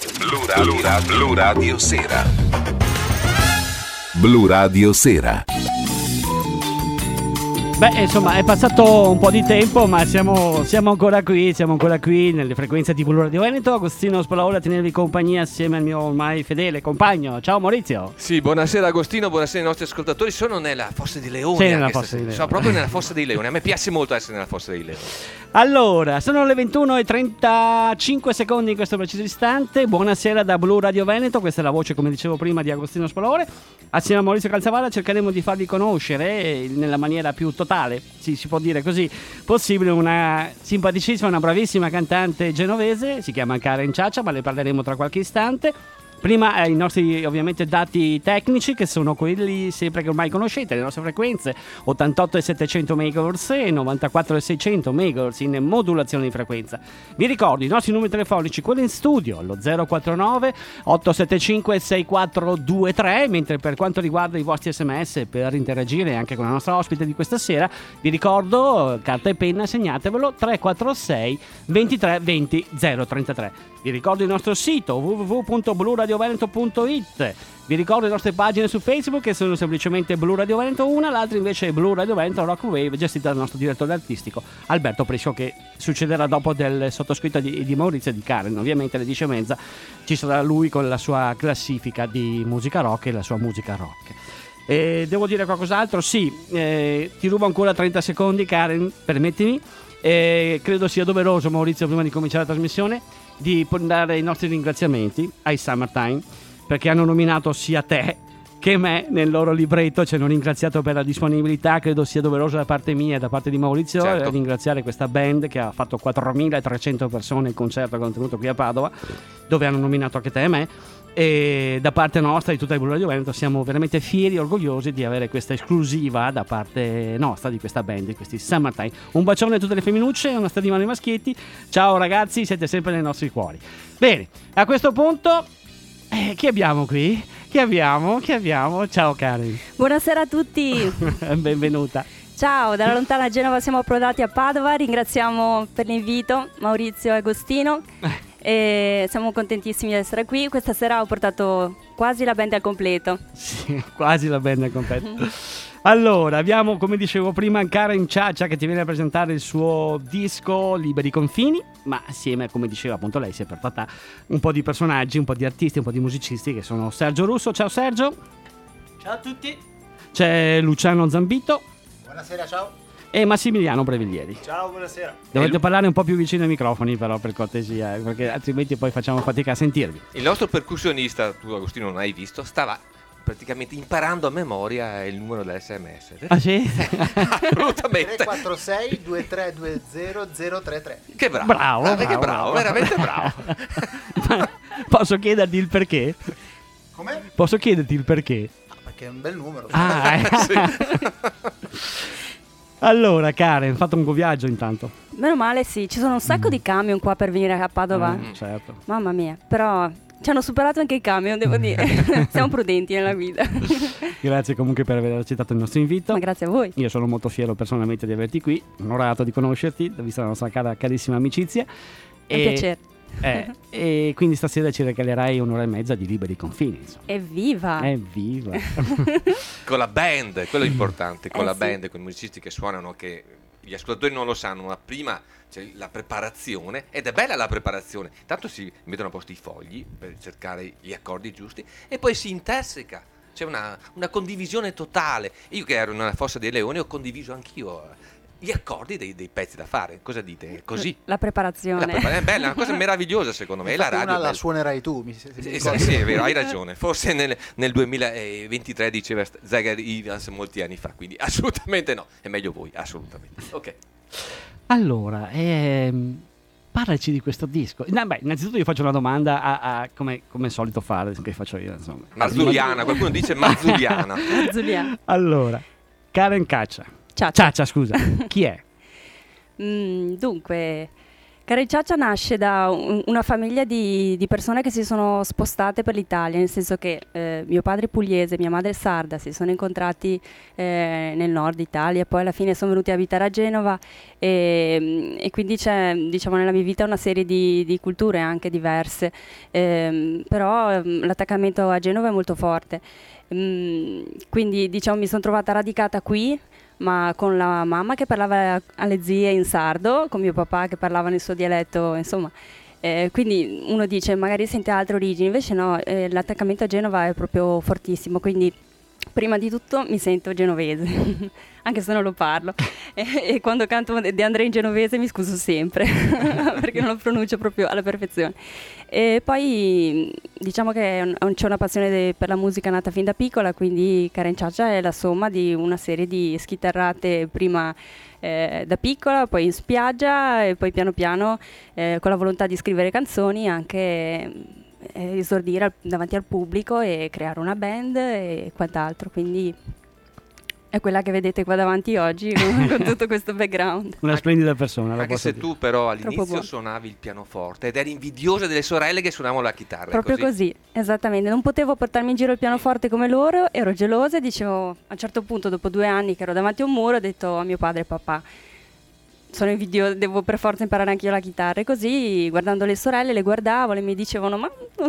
Blu Radio Sera. Blu Radio Sera. Beh, insomma, è passato un po' di tempo, ma siamo ancora qui nelle frequenze di Blu Radio Veneto. Agostino Spalaori a tenervi compagnia assieme al mio ormai fedele compagno. Ciao Maurizio. Sì, buonasera Agostino, buonasera ai nostri ascoltatori. Sono nella Fossa dei Leoni. Sì, nella Fossa dei Leoni. Sono proprio nella Fossa dei Leoni. A me piace molto essere nella Fossa dei Leoni. Allora, sono le 21:35 secondi in questo preciso istante. Buonasera da Blu Radio Veneto. Questa è la voce, come dicevo prima, di Agostino Spalaori. Assieme a Maurizio Calzavalla cercheremo di farvi conoscere nella maniera più totale, sì, si può dire così, possibile, una simpaticissima, una bravissima cantante genovese. Si chiama Karen Ciaccia, ma ne parleremo tra qualche istante. Prima i nostri ovviamente dati tecnici, che sono quelli sempre che ormai conoscete, le nostre frequenze 88 e 700 MHz e 94 e 600 MHz in modulazione di frequenza. Vi ricordo i nostri numeri telefonici, quelli in studio, lo 049 875 6423, mentre per quanto riguarda i vostri SMS per interagire anche con la nostra ospite di questa sera, vi ricordo carta e penna, segnatevelo, 346 23 20 033. Vi ricordo il nostro sito www.bluradioveneto.it. Vi ricordo le nostre pagine su Facebook, che sono semplicemente Blu Radio Veneto una, l'altra invece è Blu Radio Veneto Rock Wave, gestita dal nostro direttore artistico Alberto Prisco, che succederà dopo del sottoscritto di Maurizio e di Karen. Ovviamente alle 10:30 ci sarà lui con la sua classifica di musica rock e la sua musica rock. Devo dire qualcos'altro? Sì, ti rubo ancora 30 secondi, Karen, permettimi. Credo sia doveroso, Maurizio, prima di cominciare la trasmissione, di dare i nostri ringraziamenti ai Summertime, perché hanno nominato sia te che me nel loro libretto, ci hanno ringraziato per la disponibilità. Credo sia doveroso da parte mia e da parte di Maurizio, certo, ringraziare questa band che ha fatto 4.300 persone il concerto che hanno tenuto qui a Padova, dove hanno nominato anche te e me. E da parte nostra, di tutta il Blu Radio Veneto, siamo veramente fieri e orgogliosi di avere questa esclusiva da parte nostra di questa band, di questi Summertime. Un bacione a tutte le femminucce e una strada ai maschietti. Ciao ragazzi, siete sempre nei nostri cuori. Bene, a questo punto chi abbiamo qui? Chi abbiamo? Ciao Karen. Buonasera a tutti. Benvenuta. Ciao, dalla lontana Genova siamo approdati a Padova. Ringraziamo per l'invito Maurizio e Agostino. E siamo contentissimi di essere qui. Questa sera ho portato quasi la band al completo. Sì, quasi la band al completo. Allora, abbiamo, come dicevo prima, Karen Ciaccia che ti viene a presentare il suo disco Liberi Confini, ma assieme, come diceva appunto lei, si è portata un po' di personaggi, un po' di artisti, un po' di musicisti, che sono Sergio Russo. Ciao Sergio. Ciao a tutti. C'è Luciano Zambito. Buonasera, ciao. E Massimiliano Breviglieri. Ciao, buonasera. Dovete parlare un po' più vicino ai microfoni, però, per cortesia, perché altrimenti poi facciamo fatica a sentirvi. Il nostro percussionista, tu Agostino non hai visto, stava praticamente imparando a memoria il numero dell'SMS. Ah sì? Assolutamente. 346 2320 033. Che bravo. Bravo, che bravo, veramente bravo. Ma posso chiederti il perché? Come? Posso chiederti il perché? Perché è un bel numero. Sì. Allora, Karen, fatto un viaggio intanto. Meno male, sì, ci sono un sacco di camion qua per venire a Padova. Certo. Mamma mia, però ci hanno superato anche i camion, devo dire. Siamo prudenti nella guida. Grazie comunque per aver accettato il nostro invito. Ma grazie a voi. Io sono molto fiero personalmente di averti qui, onorato di conoscerti, vista la nostra carissima amicizia. È un piacere. E quindi stasera ci regalerai un'ora e mezza di Liberi Confini, insomma. Evviva! Evviva! Con la band, quello è importante, con la sì. band, con i musicisti che suonano, che gli ascoltatori non lo sanno, ma prima c'è la preparazione, ed è bella la preparazione. Tanto si mettono a posto i fogli per cercare gli accordi giusti e poi si interseca. C'è una condivisione totale. Io che ero nella Fossa dei Leoni ho condiviso anch'io gli accordi dei pezzi da fare. Cosa dite? Così. La preparazione. È bella, una cosa meravigliosa secondo me. E la radio la suonerai tu, mi sì, è vero, hai ragione. Forse nel 2023 diceva Zagar Evans molti anni fa, quindi assolutamente no. È meglio voi, assolutamente. Ok. Allora, parlaci di questo disco. Innanzitutto io faccio una domanda come solito fare, che faccio io, insomma. Marzuliana, qualcuno dice Marzuliana. Marzuliana. Allora, Karen Ciaccia, scusa, chi è? Dunque, Carenciaccia nasce da una famiglia di persone che si sono spostate per l'Italia, nel senso che mio padre è pugliese, mia madre è sarda, si sono incontrati nel nord Italia, poi alla fine sono venuti a abitare a Genova e quindi c'è, diciamo, nella mia vita una serie di culture anche diverse, però l'attaccamento a Genova è molto forte. Quindi diciamo mi sono trovata radicata qui, ma con la mamma che parlava alle zie in sardo, con mio papà che parlava nel suo dialetto, insomma. Quindi uno dice magari sente altre origini, invece no, l'attaccamento a Genova è proprio fortissimo, quindi prima di tutto mi sento genovese, anche se non lo parlo, e quando canto De André in genovese mi scuso sempre, perché non lo pronuncio proprio alla perfezione. E poi diciamo che c'è una passione per la musica nata fin da piccola, quindi Carenciaccia è la somma di una serie di schitarrate prima da piccola, poi in spiaggia e poi piano piano con la volontà di scrivere canzoni anche esordire davanti al pubblico e creare una band e quant'altro, quindi è quella che vedete qua davanti oggi con tutto questo background. Una splendida persona, la Anche posso se dire. tu però Troppo all'inizio buono. suonavi il pianoforte ed eri invidiosa delle sorelle che suonavano la chitarra. Proprio così, esattamente. Non potevo portarmi in giro il pianoforte come loro, ero gelosa e dicevo, a un certo punto, dopo 2 anni che ero davanti a un muro, ho detto a mio padre: papà, sono invidiosa, devo per forza imparare anche io la chitarra. E così, guardando le sorelle, le guardavo, le mi dicevano: ma non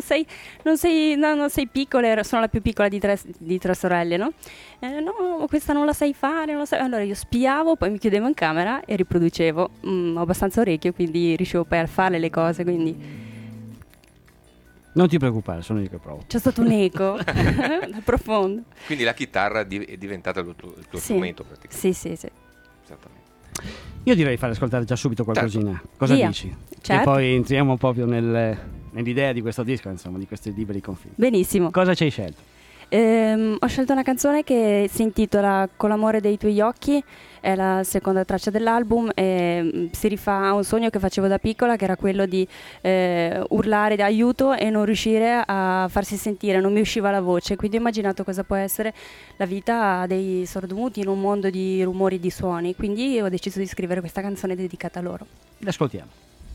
sei piccola, sono la più piccola di tre sorelle, no? No, questa non la sai fare, non la sai. Allora io spiavo, poi mi chiudevo in camera e riproducevo. Ho abbastanza orecchio, quindi riuscivo poi a fare le cose, quindi Non ti preoccupare, sono io che provo. c'è stato un eco dal profondo. Quindi la chitarra è diventata il tuo Sì. strumento praticamente. Sì. Esattamente. Io direi di fare ascoltare già subito qualcosina. Cosa Via. dici? Certo. E poi entriamo proprio nell'idea di questo disco, insomma, di questi liberi confini. Benissimo. Cosa ci hai scelto? Ho scelto una canzone che si intitola Con l'amore dei tuoi occhi, è la seconda traccia dell'album e si rifà a un sogno che facevo da piccola, che era quello di urlare di aiuto e non riuscire a farsi sentire, non mi usciva la voce, quindi ho immaginato cosa può essere la vita dei sordomuti in un mondo di rumori e di suoni, quindi ho deciso di scrivere questa canzone dedicata a loro. L'ascoltiamo.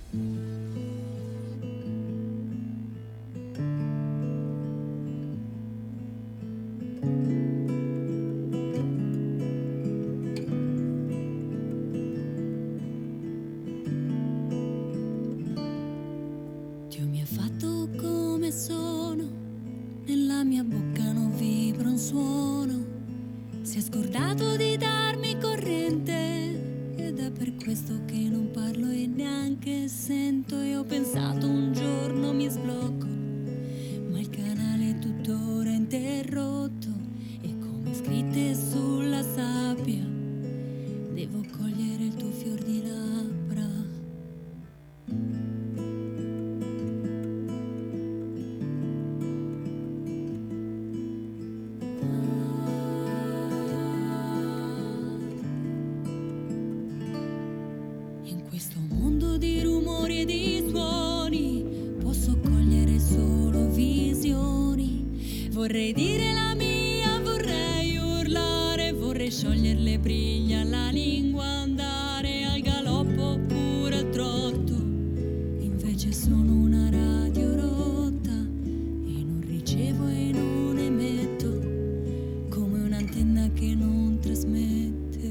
Dio mi ha fatto come sono, nella mia bocca non vibra un suono, si è scordato di darmi corrente ed è per questo che non parlo e neanche sento. E ho pensato un giorno mi sblocco, ma il canale è tuttora interrotto e come scritte sulla sabbia devo cogliere il tuo fior di labbra. In questo mondo di rumori e di suoni posso cogliere solo visioni. Vorrei dire la mia, vorrei urlare, vorrei sciogliere le briglie alla lingua, andare al galoppo oppure al trotto. Invece sono una radio rotta e non ricevo e non emetto, come un'antenna che non trasmette.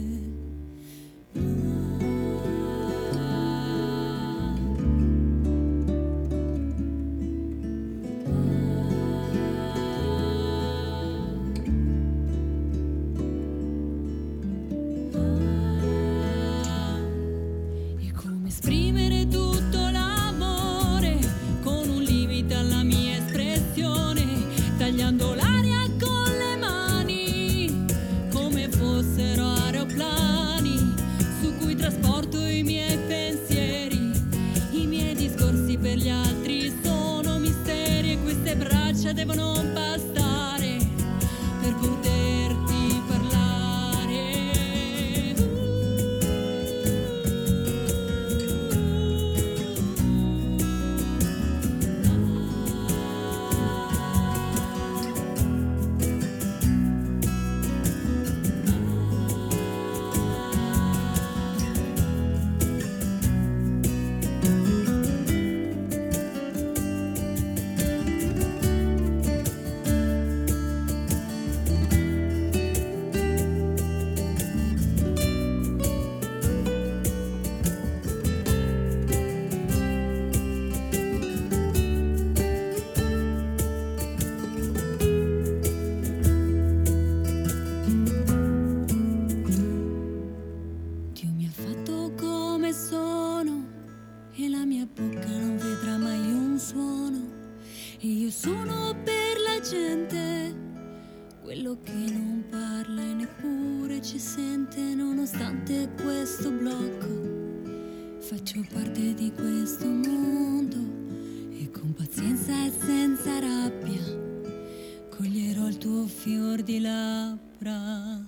E come esprimere tutto l'amore con un limite alla mia espressione, tagliando l'aria con le mani come fossero aeroplani su cui trasporto i miei pensieri. I miei discorsi per gli altri sono misteri e queste braccia devono bastare per poterti parlare. E io sono per la gente quello che non parla e neppure ci sente, nonostante questo blocco. Faccio parte di questo mondo e con pazienza e senza rabbia coglierò il tuo fior di labbra.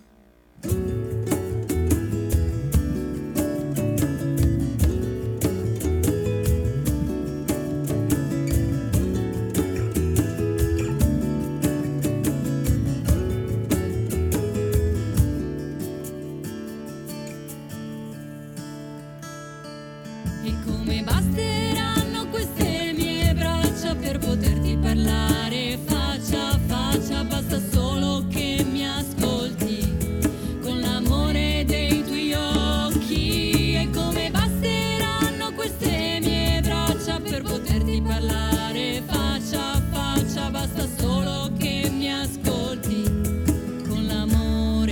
E come basteranno queste mie braccia per poterti parlare faccia a faccia, basta solo che mi ascolti con l'amore dei tuoi occhi. E come basteranno queste mie braccia per poterti parlare faccia a faccia, basta solo che mi ascolti con l'amore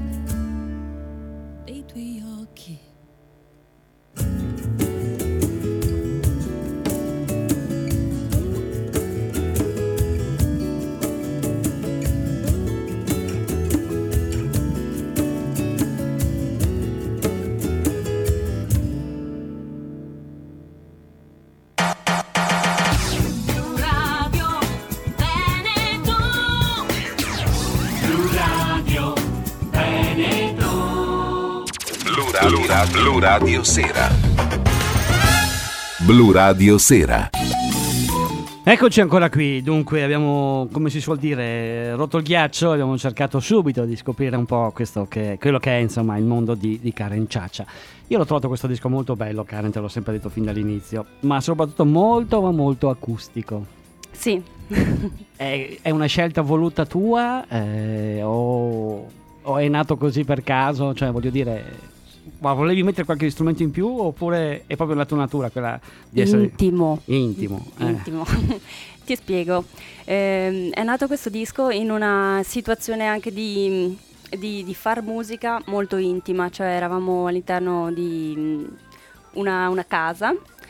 dei tuoi occhi. Blu Radio Sera. Blu Radio Sera. Eccoci ancora qui, dunque abbiamo, come si suol dire, rotto il ghiaccio, abbiamo cercato subito di scoprire un po' quello che è insomma il mondo di Karen Ciaccia. Io l'ho trovato questo disco molto bello, Karen, te l'ho sempre detto fin dall'inizio, ma soprattutto molto ma molto acustico. Sì. È una scelta voluta tua o è nato così per caso? Cioè voglio dire, ma volevi mettere qualche strumento in più oppure è proprio la tua natura quella di essere Intimo. Intimo. Ti spiego. È nato questo disco in una situazione anche di far musica molto intima, cioè eravamo all'interno di una casa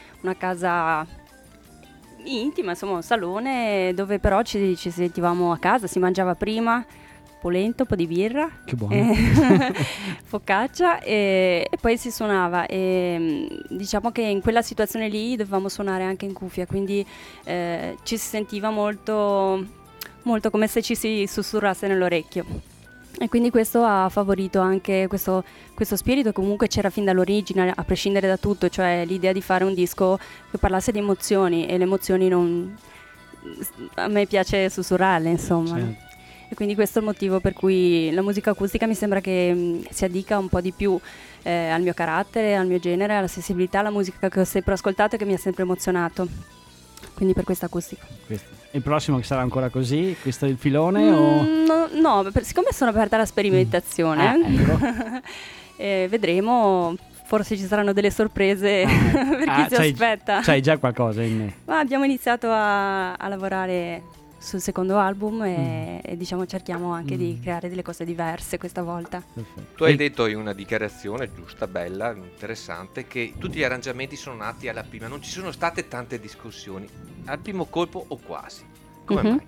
intima, insomma un salone dove però ci sentivamo a casa, si mangiava prima polenta, un po' di birra, che buono, focaccia e poi si suonava e diciamo che in quella situazione lì dovevamo suonare anche in cuffia, quindi ci si sentiva molto, molto come se ci si sussurrasse nell'orecchio. E quindi questo ha favorito anche questo spirito che comunque c'era fin dall'origine, a prescindere da tutto, cioè l'idea di fare un disco che parlasse di emozioni, e le emozioni non... a me piace sussurrarle, insomma. Certo. E quindi questo è il motivo per cui la musica acustica mi sembra che si addica un po' di più al mio carattere, al mio genere, alla sensibilità, alla musica che ho sempre ascoltato e che mi ha sempre emozionato. Quindi per questo acustico. Il prossimo che sarà ancora così? Questo è il filone? O... No, siccome sono aperta alla sperimentazione, ecco. Vedremo, forse ci saranno delle sorprese per chi si aspetta. C'hai già qualcosa in me? Ma abbiamo iniziato a lavorare sul secondo album e diciamo cerchiamo anche di creare delle cose diverse questa volta. Perfetto. Tu hai detto in una dichiarazione giusta, bella, interessante, che tutti gli arrangiamenti sono nati alla prima, non ci sono state tante discussioni, al primo colpo o quasi. Come mai?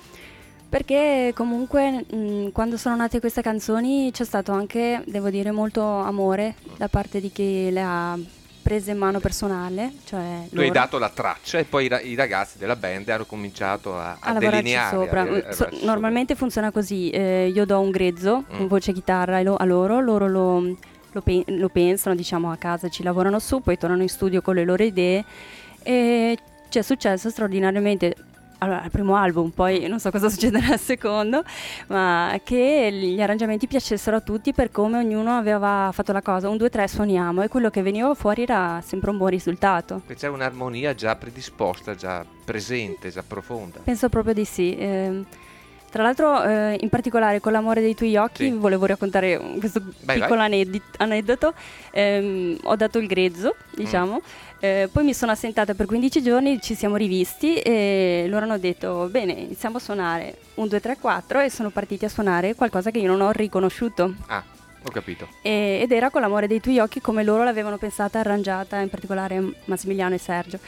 Perché comunque quando sono nate queste canzoni c'è stato anche, devo dire, molto amore da parte di chi le ha prese in mano personale, cioè tu hai dato la traccia e poi i ragazzi della band hanno cominciato a delineare sopra. Normalmente funziona così, io do un grezzo con voce e chitarra a loro lo pensano, diciamo, a casa, ci lavorano su, poi tornano in studio con le loro idee e c'è successo straordinariamente. Allora, al primo album, poi non so cosa succederà al secondo, ma che gli arrangiamenti piacessero a tutti per come ognuno aveva fatto la cosa. 1, 2, 3 suoniamo, e quello che veniva fuori era sempre un buon risultato. C'è un'armonia già predisposta, già presente, già profonda. Penso proprio di sì. Tra l'altro, in particolare con l'amore dei tuoi occhi, sì, volevo raccontare questo piccolo aneddoto. Ho dato il grezzo, diciamo. Poi mi sono assentata per 15 giorni, ci siamo rivisti e loro hanno detto bene, iniziamo a suonare 1, 2, 3, 4 e sono partiti a suonare qualcosa che io non ho riconosciuto. Ah, ho capito. Ed era con l'amore dei tuoi occhi come loro l'avevano pensata, arrangiata, in particolare Massimiliano e Sergio.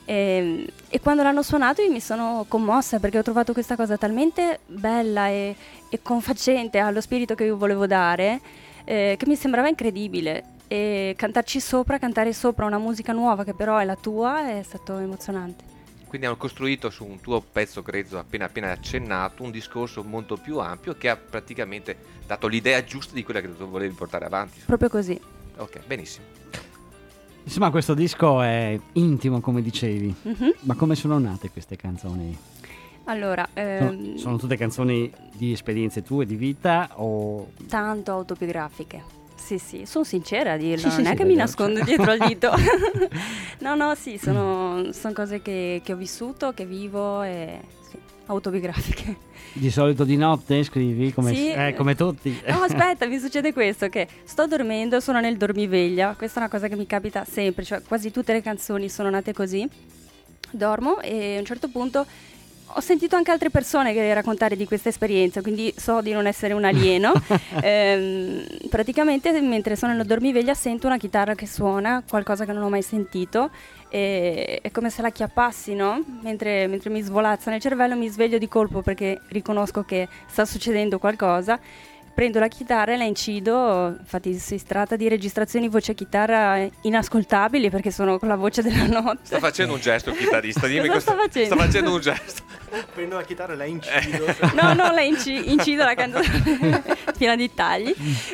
E quando l'hanno suonato io mi sono commossa, perché ho trovato questa cosa talmente bella e confacente allo spirito che io volevo dare, che mi sembrava incredibile. E cantare sopra una musica nuova che però è la tua è stato emozionante. Quindi hanno costruito su un tuo pezzo grezzo appena accennato un discorso molto più ampio che ha praticamente dato l'idea giusta di quella che tu volevi portare avanti. Proprio così. Ok, benissimo. Insomma, questo disco è intimo, come dicevi. Mhm. Ma come sono nate queste canzoni? Allora, Sono tutte canzoni di esperienze tue, di vita o... tanto autobiografiche. Sì, sono sincera a dirlo, Sì, non è sì, che mi vedo, nascondo cioè. dietro al dito. No, sì, sono cose che ho vissuto, che vivo e sì, autobiografiche. Di solito di notte scrivi come, Sì. come tutti? No, aspetta, mi succede questo, che sto dormendo, sono nel dormiveglia, questa è una cosa che mi capita sempre, cioè quasi tutte le canzoni sono nate così, dormo e a un certo punto ho sentito anche altre persone che raccontare di questa esperienza, quindi so di non essere un alieno. Praticamente mentre sono nel dormiveglia sento una chitarra che suona, qualcosa che non ho mai sentito, e è come se la chiappassi, no? Mentre mi svolazza nel cervello, mi sveglio di colpo perché riconosco che sta succedendo qualcosa. Prendo la chitarra e la incido, infatti si tratta di registrazioni voce chitarra inascoltabili perché sono con la voce della notte. Sta facendo un gesto il chitarrista, dimmi Cosa sta facendo? Sta facendo un gesto. Prendo la chitarra e la incido. No, la incido la canzone piena di tagli.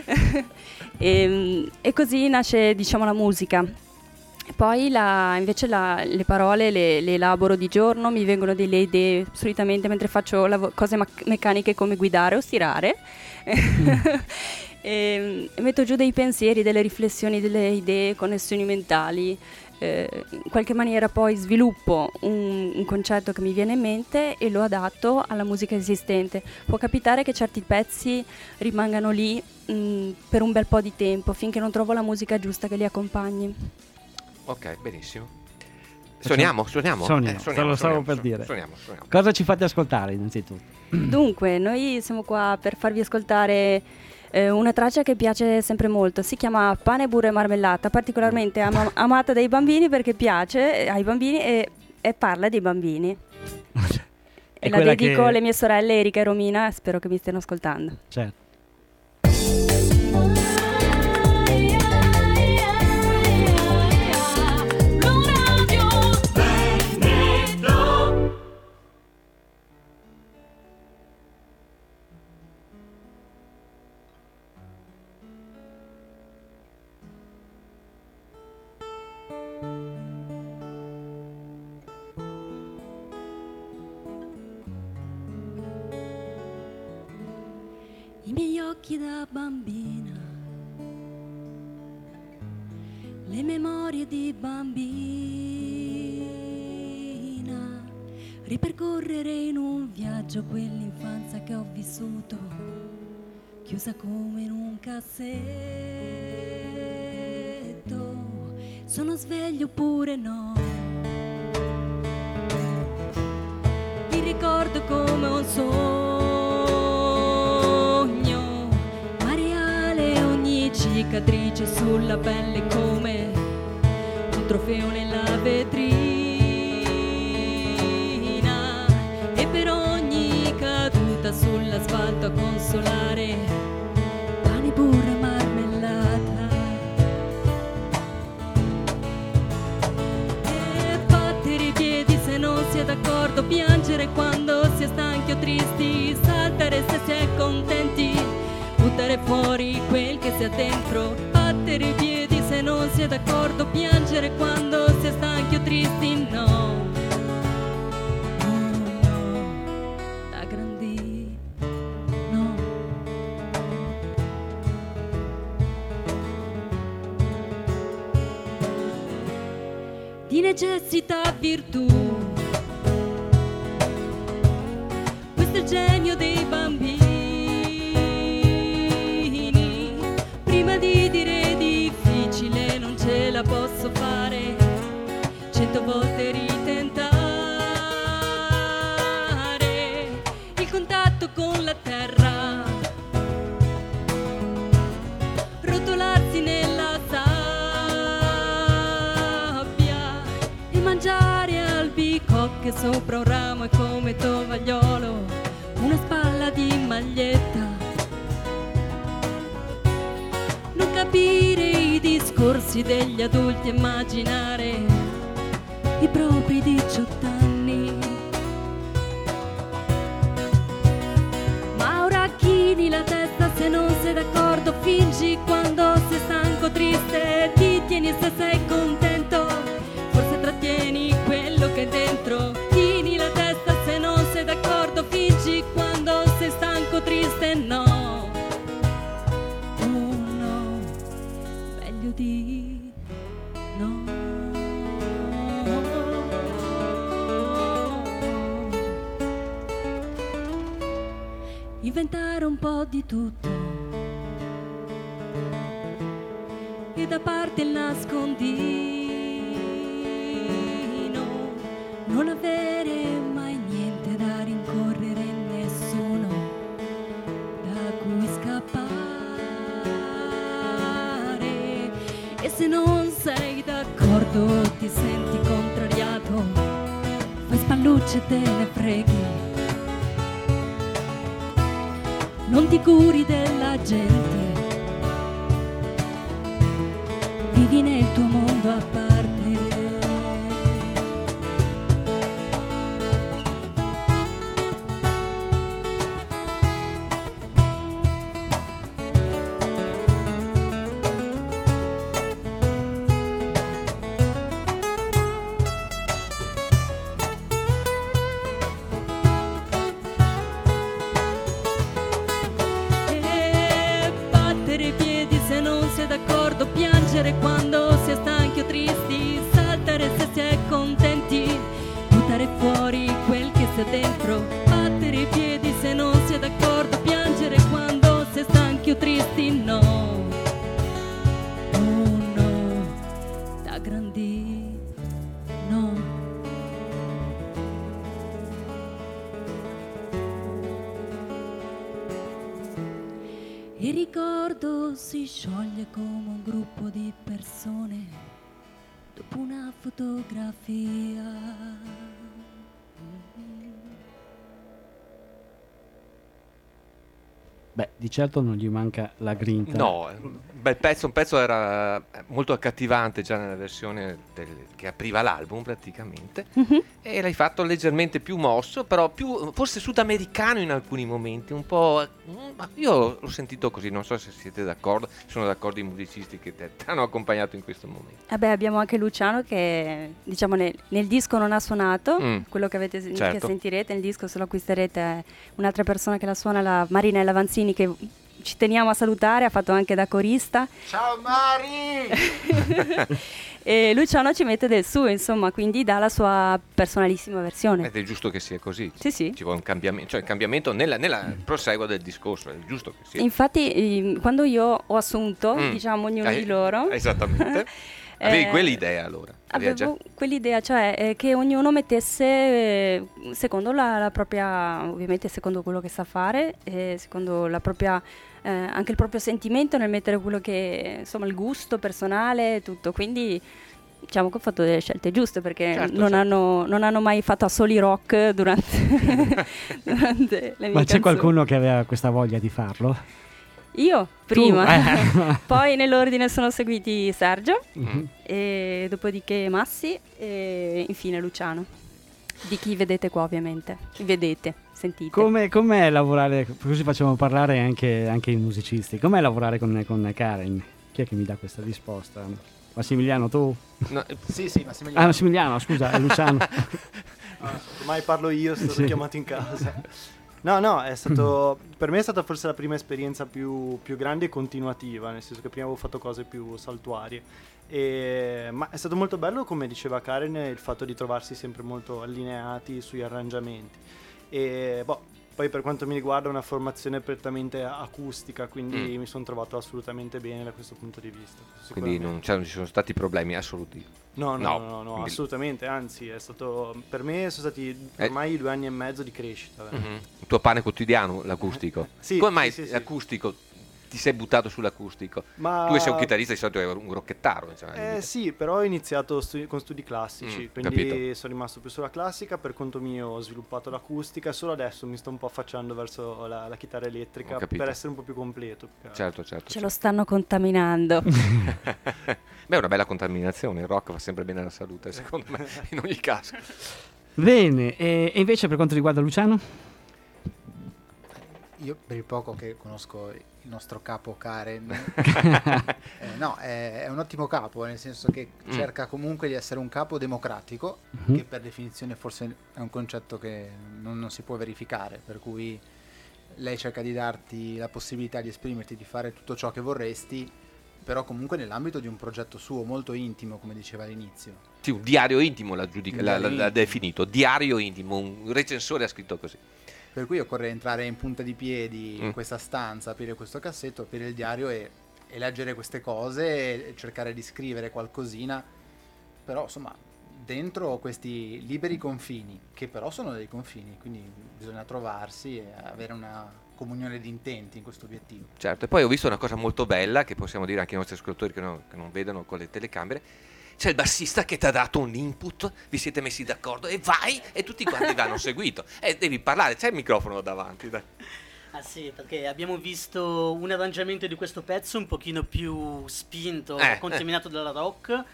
E così nasce, diciamo, la musica. Poi invece le parole le elaboro di giorno, mi vengono delle idee solitamente mentre faccio cose meccaniche come guidare o stirare. E metto giù dei pensieri, delle riflessioni, delle idee, connessioni mentali. In qualche maniera poi sviluppo un concetto che mi viene in mente e lo adatto alla musica esistente. Può capitare che certi pezzi rimangano lì per un bel po' di tempo finché non trovo la musica giusta che li accompagni. Ok, benissimo. Suoniamo. Te lo stavo per dire. Suoniamo. Cosa ci fate ascoltare innanzitutto? Dunque, noi siamo qua per farvi ascoltare una traccia che piace sempre molto. Si chiama Pane, burro e marmellata, particolarmente amata dai bambini perché piace ai bambini e parla dei bambini. E la dedico alle mie sorelle Erika e Romina, spero che mi stiano ascoltando. Certo. I miei occhi da bambina, le memorie di bambina, ripercorrere in un viaggio quell'infanzia che ho vissuto, chiusa come in un cassetto. Sono sveglio oppure no? Ti ricordo come un sogno, ma reale ogni cicatrice sulla pelle come un trofeo nella vetrina, e per ogni caduta sull'asfalto a consolare pane, burro e marmellata. E battere i piedi se non si è d'accordo, piangere quando si è stanchi o tristi, saltare se si è contenti, buttare fuori quel che si ha dentro. Battere i piedi se non si è d'accordo, piangere quando si è stanchi o tristi, no, da grandi, no. Di necessità virtù, questo è il genio dei bambini. Prima di dire difficile non ce la posso fare, 100 volte ritentare il contatto con la terra, rotolarsi nella sabbia e mangiare un ramo e come tovagliolo una spalla di maglietta. Non capire i discorsi degli adulti, immaginare i propri 18 anni. Maura, chini la testa se non sei d'accordo, fingi quando sei stanco, triste, ti tieni se sei contento, forse trattieni quello che è dentro. Chini la testa se non sei d'accordo, fingi quando sei stanco, triste, no. Oh no, meglio di no. Inventare un po' di tutto e da parte il nascondino, non avere mai niente da rincorrere, nessuno da cui scappare. E se non sei d'accordo, ti senti contrariato, fai spallucce e te ne freghi. Non ti curi della gente, vivi nel tuo mondo a parte. Piangere quando si è stanchi o tristi, saltare se si è contenti, buttare fuori quel che sta dentro, battere i piedi se non si è d'accordo, piangere quando si è stanchi o tristi, no. Oh no, da grandi no. Il ricordo si scioglie come un gruppo di persone dopo una fotografia. Beh, di certo non gli manca la grinta. No, bel pezzo, un pezzo era molto accattivante già nella versione che apriva l'album praticamente, e l'hai fatto leggermente più mosso, però più forse sudamericano in alcuni momenti, un po'. Io l'ho sentito così, non so se siete d'accordo, sono d'accordo i musicisti che ti hanno accompagnato in questo momento. Abbiamo anche Luciano che diciamo nel disco non ha suonato, quello che avete che sentirete nel disco, se lo acquisterete è un'altra persona che la suona, la Marinella Vanzini, che ci teniamo a salutare, ha fatto anche da corista. Ciao Mari! E Luciano ci mette del suo, insomma, quindi dà la sua personalissima versione. Ed è giusto che sia così. Sì, sì. Ci vuole un cambiamento, cioè il cambiamento nella proseguo del discorso, è giusto che sia. Infatti, quando io ho assunto, diciamo, ognuno di loro. Esattamente. Avevi quell'idea allora? Avevo quell'idea, cioè che ognuno mettesse secondo la propria, ovviamente secondo quello che sa fare, secondo la propria, anche il proprio sentimento nel mettere quello che, insomma, il gusto personale, tutto. Quindi diciamo che ho fatto delle scelte giuste, perché non hanno mai fatto assoli rock durante le mie Ma c'è canzoni. qualcuno che aveva questa voglia di farlo? Io prima, poi nell'ordine sono seguiti Sergio, e dopodiché Massi e infine Luciano, di chi vedete qua ovviamente, sentite. Com'è lavorare, così facciamo parlare anche i musicisti, com'è lavorare con Karen? Chi è che mi dà questa risposta? Massimiliano, tu? No, sì, Massimiliano. Ah, Massimiliano, scusa, è Luciano. Ormai parlo io, sono stato chiamato in casa. No, è stato, per me è stata forse la prima esperienza più grande e continuativa, nel senso che prima avevo fatto cose più saltuarie. Ma è stato molto bello, come diceva Karen, il fatto di trovarsi sempre molto allineati sugli arrangiamenti. E poi per quanto mi riguarda una formazione prettamente acustica, quindi mi sono trovato assolutamente bene da questo punto di vista. Quindi non ci sono stati problemi assoluti? No, quindi... assolutamente, anzi è stato, per me sono stati ormai 2 anni e mezzo di crescita. Il tuo pane quotidiano, l'acustico. Sì, come mai sì. l'acustico ti sei buttato sull'acustico? Ma... Tu sei un chitarrista, di solito è un rocchettaro. Insomma, sì, però ho iniziato con studi classici, quindi capito. sono rimasto più sulla classica, per conto mio ho sviluppato l'acustica, solo adesso mi sto un po' affacciando verso la chitarra elettrica per essere un po' più completo. Certo. Ce lo stanno contaminando. Beh, è una bella contaminazione, il rock fa sempre bene alla salute, secondo me, in ogni caso. Bene, e invece per quanto riguarda Luciano? Io per il poco che conosco il nostro capo Karen, no, è un ottimo capo, nel senso che cerca comunque di essere un capo democratico, che per definizione forse è un concetto che non si può verificare, per cui lei cerca di darti la possibilità di esprimerti, di fare tutto ciò che vorresti, però comunque nell'ambito di un progetto suo molto intimo, come diceva all'inizio. Sì, un diario intimo l'ha definito, diario intimo, un recensore ha scritto così. Per cui occorre entrare in punta di piedi in questa stanza, aprire questo cassetto, aprire il diario e leggere queste cose e cercare di scrivere qualcosina, però insomma dentro questi liberi confini, che però sono dei confini, quindi bisogna trovarsi e avere una comunione di intenti in questo obiettivo. Certo, e poi ho visto una cosa molto bella, che possiamo dire anche ai nostri ascoltatori che non vedono con le telecamere. C'è il bassista che ti ha dato un input, vi siete messi d'accordo e vai, e tutti quanti l'hanno seguito. E devi parlare, c'è il microfono davanti, dai. Ah sì, perché abbiamo visto un arrangiamento di questo pezzo un pochino più spinto, contaminato dalla rock,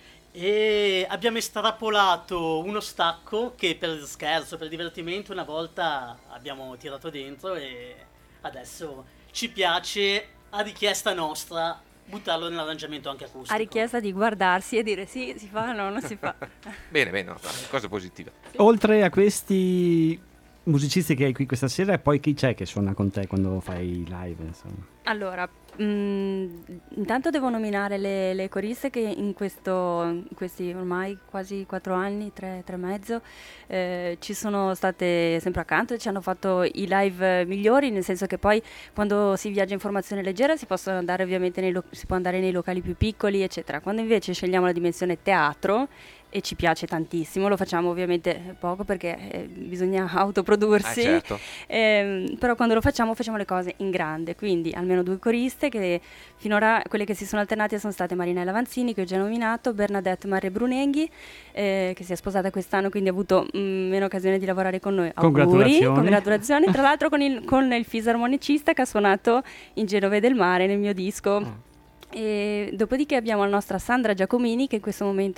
e abbiamo estrapolato uno stacco che per scherzo, per divertimento, una volta abbiamo tirato dentro e adesso ci piace, a richiesta nostra, buttarlo nell'arrangiamento anche acustico. A richiesta di guardarsi e dire sì, si fa, no, non si fa. Bene, no, cosa positiva. Oltre a questi musicisti che hai qui questa sera, e poi chi c'è che suona con te quando fai live, insomma? Allora, intanto devo nominare le coriste che in questi ormai quasi 4 anni, 3 e mezzo, ci sono state sempre accanto, ci hanno fatto i live migliori, nel senso che poi quando si viaggia in formazione leggera si possono andare ovviamente si può andare nei locali più piccoli, eccetera. Quando invece scegliamo la dimensione teatro, e ci piace tantissimo, lo facciamo ovviamente poco perché bisogna autoprodursi, certo. Però quando lo facciamo le cose in grande, quindi almeno 2 coriste che finora quelle che si sono alternate sono state Marinella Vanzini, che ho già nominato, Bernadette Marre Brunenghi, che si è sposata quest'anno, quindi ha avuto meno occasione di lavorare con noi. Congratulazioni. Tra l'altro con il fisarmonicista che ha suonato in Genove del Mare nel mio disco. E dopodiché abbiamo la nostra Sandra Giacomini, che in questo momento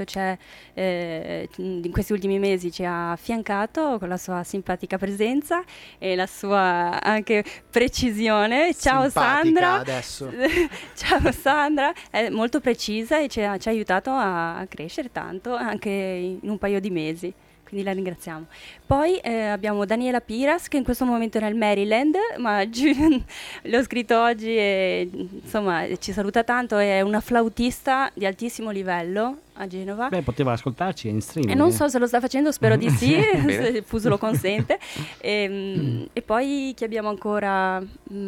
in questi ultimi mesi ci ha affiancato con la sua simpatica presenza e la sua anche precisione. Ciao Sandra, adesso. Ciao Sandra, è molto precisa e ci ha aiutato a crescere tanto anche in un paio di mesi. Quindi la ringraziamo. Poi abbiamo Daniela Piras, che in questo momento è nel Maryland, ma l'ho scritto oggi e insomma ci saluta tanto, è una flautista di altissimo livello a Genova. Beh, poteva ascoltarci in streaming. E non so se lo sta facendo, spero di sì, se il fuso lo consente. E poi chi abbiamo ancora?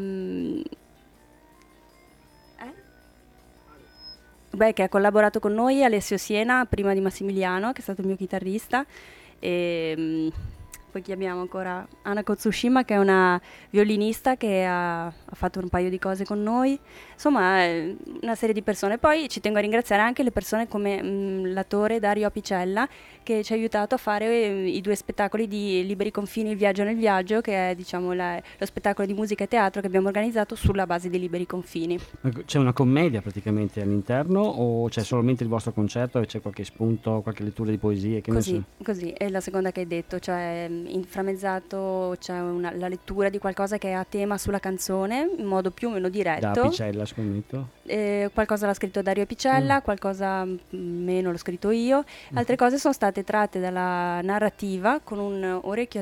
Che ha collaborato con noi, Alessio Siena, prima di Massimiliano, che è stato il mio chitarrista. E poi chi abbiamo ancora? Anna Kotsushima, che è una violinista che ha fatto un paio di cose con noi, insomma una serie di persone. Poi ci tengo a ringraziare anche le persone come l'attore Dario Apicella, che ci ha aiutato a fare i 2 spettacoli di Liberi Confini, Il Viaggio nel Viaggio, che è diciamo lo spettacolo di musica e teatro che abbiamo organizzato sulla base di Liberi Confini. C'è una commedia praticamente all'interno o c'è solamente il vostro concerto e c'è qualche spunto, qualche lettura di poesie? Che Così, è la seconda che hai detto, cioè inframmezzato c'è la lettura di qualcosa che ha tema sulla canzone in modo più o meno diretto. Da Apicella, scommetto. Qualcosa l'ha scritto Dario Apicella, qualcosa meno l'ho scritto io, altre cose sono state tratte dalla narrativa con un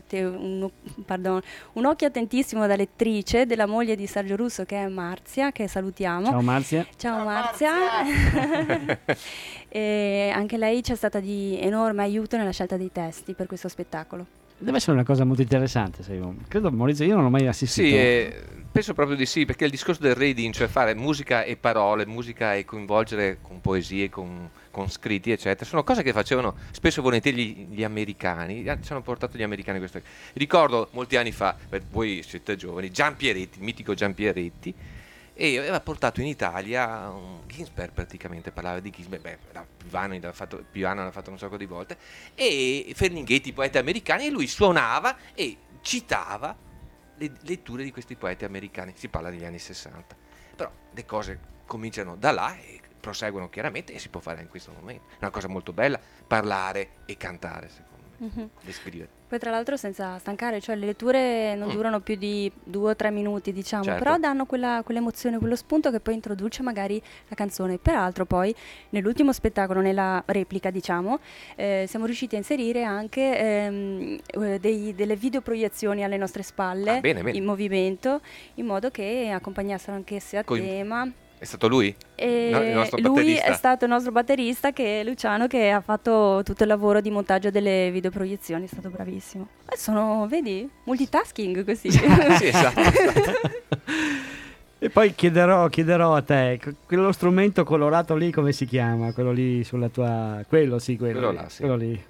occhio attentissimo da lettrice della moglie di Sergio Russo, che è Marzia, che salutiamo. Ciao Marzia. Ciao Marzia. E anche lei ci è stata di enorme aiuto nella scelta dei testi per questo spettacolo. Deve essere una cosa molto interessante, credo, Maurizio, io non ho mai assistito. Sì, penso proprio di sì, perché il discorso del reading, cioè fare musica e parole, musica e coinvolgere con poesie, con scritti, eccetera, sono cose che facevano spesso e volentieri gli americani, ci hanno portato gli americani questo. Ricordo molti anni fa, voi siete giovani, Gian Pieretti, il mitico Gian Pieretti, e aveva portato in Italia un Ginsberg, praticamente parlava di Ginsberg, Piovano l'ha fatto un sacco di volte, e Ferlinghetti, poeti americani, e lui suonava e citava le letture di questi poeti americani. Si parla degli anni 60, però le cose cominciano da là e proseguono chiaramente, e si può fare in questo momento. È una cosa molto bella parlare e cantare, secondo me, descrivere. Poi tra l'altro senza stancare, cioè le letture non durano più di 2 o 3 minuti, diciamo, Certo. però danno quell'emozione, quello spunto che poi introduce magari la canzone. Peraltro poi nell'ultimo spettacolo, nella replica, diciamo, siamo riusciti a inserire anche delle videoproiezioni alle nostre spalle, bene. in movimento, in modo che accompagnassero anch'esse a tema. È stato lui? Il nostro Lui batterista? è stato il nostro batterista, che è Luciano, che ha fatto tutto il lavoro di montaggio delle videoproiezioni, è stato bravissimo. E sono, vedi, multitasking così. Sì, esatto. E poi chiederò a te, quello strumento colorato lì come si chiama? Quello lì sulla tua... Quello là, sì. Quello lì.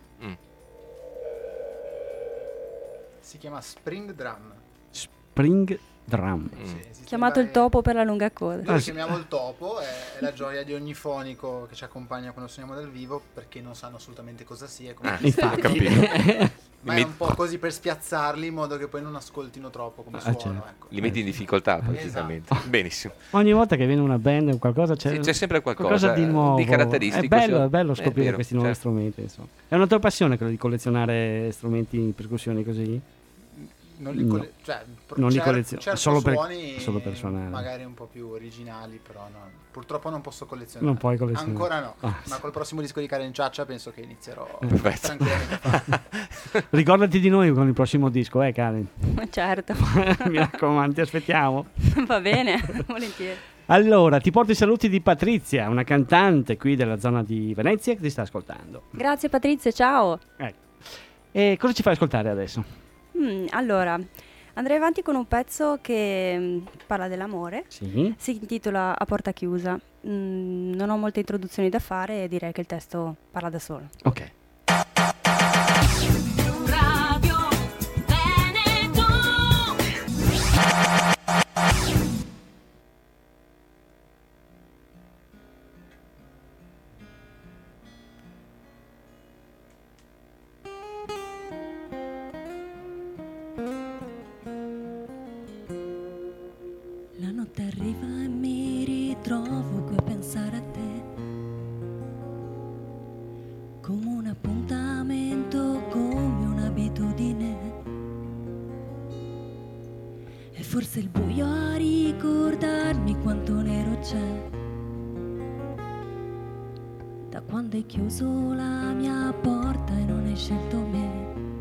Si chiama Spring Drum. Spring Drum. Sì, Chiamato il topo per la lunga coda. Noi lo chiamiamo il topo, è la gioia di ogni fonico che ci accompagna quando suoniamo dal vivo, perché non sanno assolutamente cosa sia. Infatti. Ho capito. Ma è un po' così per spiazzarli, in modo che poi non ascoltino troppo come suono. certo. Ecco. Li metti in difficoltà praticamente. Esatto. Benissimo. Ogni volta che viene una band o qualcosa C'è sempre qualcosa di nuovo, di caratteristico. È bello scoprire vero, questi nuovi certo. strumenti, insomma. È una tua passione quello di collezionare strumenti in percussioni così? Non li, No. cioè, Non li colleziono, certo solo per- suoni solo per suonare. magari un po' più originali, però no, purtroppo non posso collezionare. Non puoi collezionare. Ancora no, Ah, ma col prossimo disco di Karen Ciaccia penso che inizierò Perfetto. tranquillamente a farlo. Ricordati di noi con il prossimo disco, Karen. Certo, Mi raccomando, ti aspettiamo. va bene, volentieri. Allora, ti porto i saluti di Patrizia, una cantante qui della zona di Venezia che ti sta ascoltando. Grazie Patrizia, ciao. Ecco. E cosa ci fai ascoltare adesso? Allora, andrei avanti con un pezzo che parla dell'amore. Sì. Si intitola A porta chiusa. Non ho molte introduzioni da fare e direi che il testo parla da solo. Ok. Radio Veneto. La notte arriva e mi ritrovo qui a pensare a te, come un appuntamento, come un'abitudine. E forse il buio a ricordarmi quanto nero c'è, da quando hai chiuso la mia porta e non hai scelto me.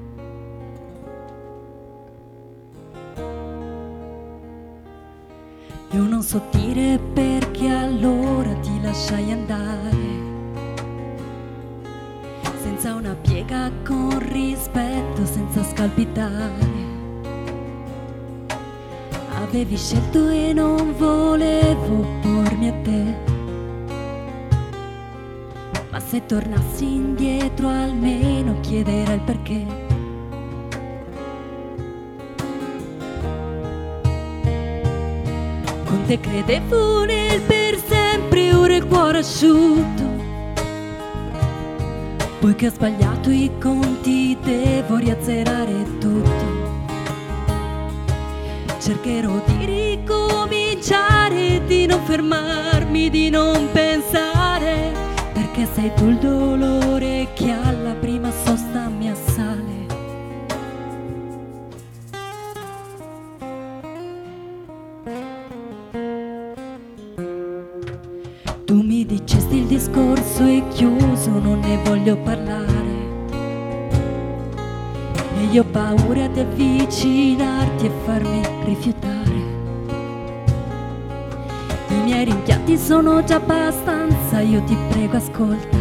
Io non so dire perché allora ti lasciai andare, senza una piega, con rispetto, senza scalpitare. Avevi scelto e non volevo oppormi a te, ma se tornassi indietro almeno chiederei il perché. Con te credevo nel per sempre, ora il cuore asciutto. Poi che ho sbagliato i conti devo riazzerare tutto. Cercherò di ricominciare, di non fermarmi, di non pensare, perché sei tu il dolore che alla prima sosta mi assale. Tu mi dicesti il discorso è chiuso, non ne voglio parlare, e io ho paura di avvicinarti e farmi rifiutare. I miei rimpianti sono già abbastanza, io ti prego ascolta.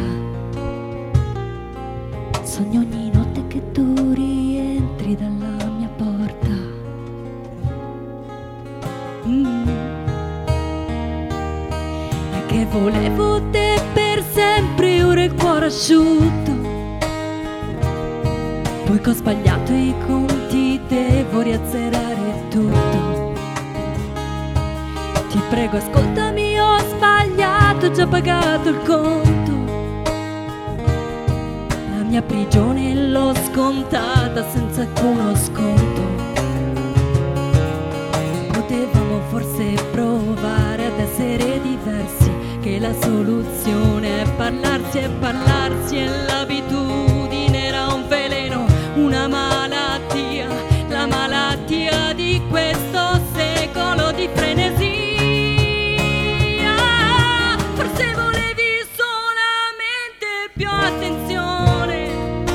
Sogno ogni notte che tu rientri dalla mia porta. E che volevo te per sempre, ora il cuore asciutto. Poi che ho sbagliato i conti devo riazzerare tutto. Ti prego prego ascoltami, ho sbagliato, ho già pagato il conto. La mia prigione l'ho scontata senza alcuno sconto. Potevamo forse provare ad essere diversi, che la soluzione è parlarsi e l'abitudine era un veleno, una malattia, la malattia di questo secolo di frenesia. Forse volevi solamente più attenzione,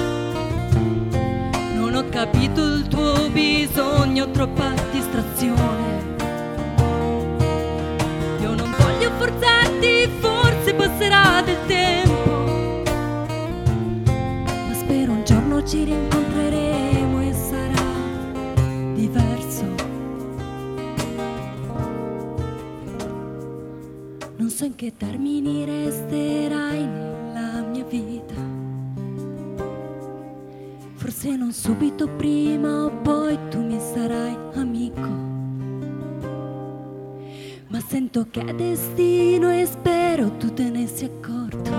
non ho capito il tuo bisogno, troppa distrazione. Io non voglio forzarti, forse passerà del tempo, ma spero un giorno ci rincontreremo e sarà diverso. Non so in che termini resterai nella mia vita, forse non subito, prima o poi tu mi sarai amico. Ma sento che è destino e spero tu te ne sia accorto.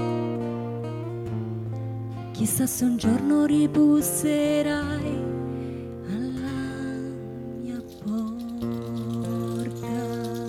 Chissà se un giorno ribusserai alla mia porta.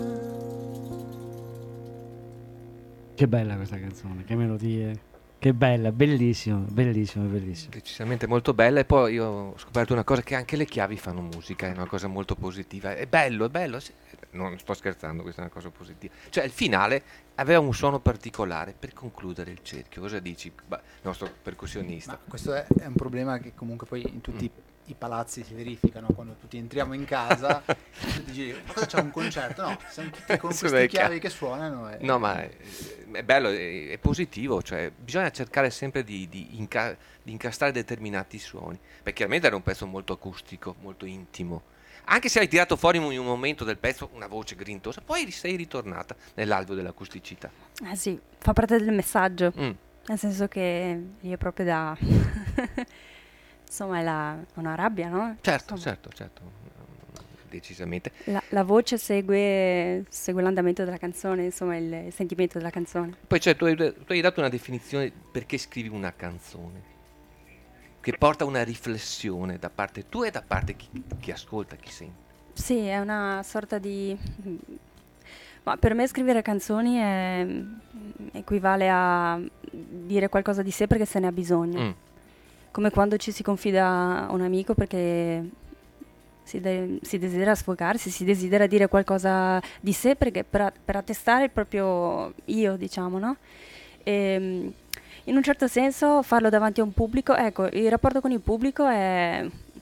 Che bella questa canzone, che melodie. Che bella, bellissima, bellissima, bellissima. Decisamente molto bella. E poi io ho scoperto una cosa, che anche le chiavi fanno musica, è una cosa molto positiva. È bello, sì. Non sto scherzando, questa è una cosa positiva. Cioè il finale aveva un suono particolare per concludere il cerchio. Cosa dici, nostro percussionista? Ma questo è un problema che comunque poi in tutti i palazzi si verificano, quando tutti entriamo in casa. Tu dici, ma cosa c'è, un concerto? No, siamo tutti con queste chiavi che suonano. No, ma è bello, è positivo, cioè bisogna cercare sempre di incastrare determinati suoni, perché chiaramente era un pezzo molto acustico, molto intimo. Anche se hai tirato fuori in un momento del pezzo una voce grintosa, poi sei ritornata nell'alveo dell'acusticità. Sì, fa parte del messaggio, nel senso che io proprio da... insomma è una rabbia, no? Certo, decisamente. La voce segue l'andamento della canzone, insomma il sentimento della canzone. Poi tu hai dato una definizione perché scrivi una canzone che porta una riflessione da parte tua e da parte chi ascolta, chi sente. Sì, è una sorta di... Ma per me scrivere canzoni equivale a dire qualcosa di sé perché se ne ha bisogno. Come quando ci si confida a un amico perché si desidera sfogarsi, si desidera dire qualcosa di sé perché per attestare il proprio io, diciamo, no? In un certo senso farlo davanti a un pubblico, ecco, il rapporto con il pubblico è...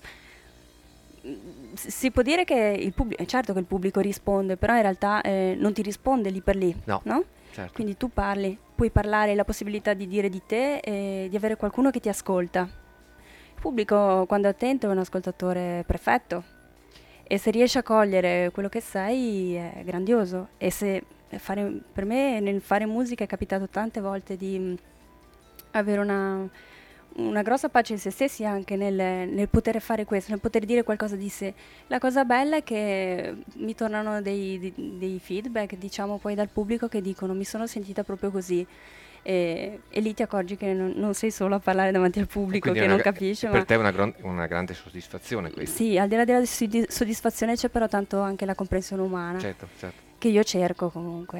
Si può dire che il pubblico, certo che il pubblico risponde, però in realtà non ti risponde lì per lì, no? Certo. Quindi tu parli, puoi parlare, la possibilità di dire di te e di avere qualcuno che ti ascolta. Il pubblico, quando è attento, è un ascoltatore perfetto e se riesce a cogliere quello che sei è grandioso. E per me nel fare musica è capitato tante volte di avere una grossa pace in se stessi anche nel poter fare questo, nel poter dire qualcosa di sé. La cosa bella è che mi tornano dei feedback, diciamo, poi dal pubblico che dicono mi sono sentita proprio così. E lì ti accorgi che non sei solo a parlare davanti al pubblico che non capisce. Per te è una grande soddisfazione questa. Sì, al di là della soddisfazione c'è però tanto anche la comprensione umana. Certo. Che io cerco comunque.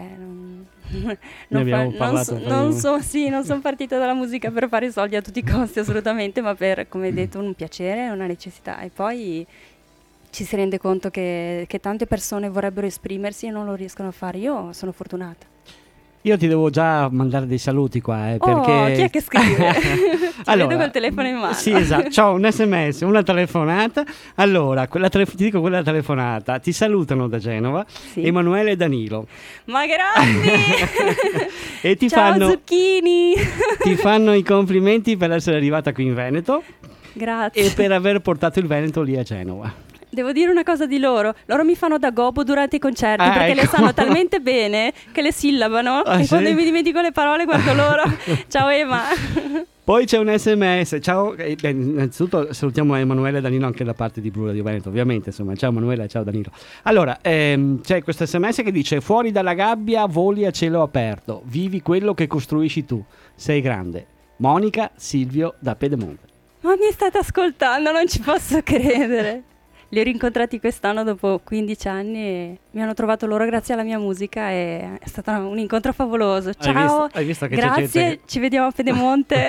Non sono partita dalla musica per fare soldi a tutti i costi assolutamente, ma per, come hai detto, un piacere, una necessità. E poi ci si rende conto che tante persone vorrebbero esprimersi e non lo riescono a fare. Io sono fortunata. Io ti devo già mandare dei saluti qua, perché... chi è che scrive? Allora, vedo col telefono in mano. Sì, esatto, c'ho un SMS, una telefonata. Allora, ti dico quella telefonata. Ti salutano da Genova, sì. Emanuele e Danilo. Ma grandi! E Ciao Zucchini! Ti fanno i complimenti per essere arrivata qui in Veneto. Grazie. E per aver portato il Veneto lì a Genova. Devo dire una cosa di loro mi fanno da gobbo durante i concerti perché le sanno talmente bene che le sillabano e quando mi dimentico le parole guardo loro. Ciao Ema. Poi c'è un sms, ciao, innanzitutto salutiamo Emanuele e Danilo anche da parte di Blu Radio Veneto, ovviamente, insomma, ciao Emanuele, ciao Danilo. Allora, c'è questo sms che dice: fuori dalla gabbia voli a cielo aperto, vivi quello che costruisci tu, sei grande. Monica Silvio da Pedemonte. Ma mi state ascoltando, non ci posso credere. Li ho rincontrati quest'anno dopo 15 anni e mi hanno trovato loro grazie alla mia musica e è stato un incontro favoloso. Ciao, hai visto che grazie, c'è gente che... ci vediamo a Pedemonte.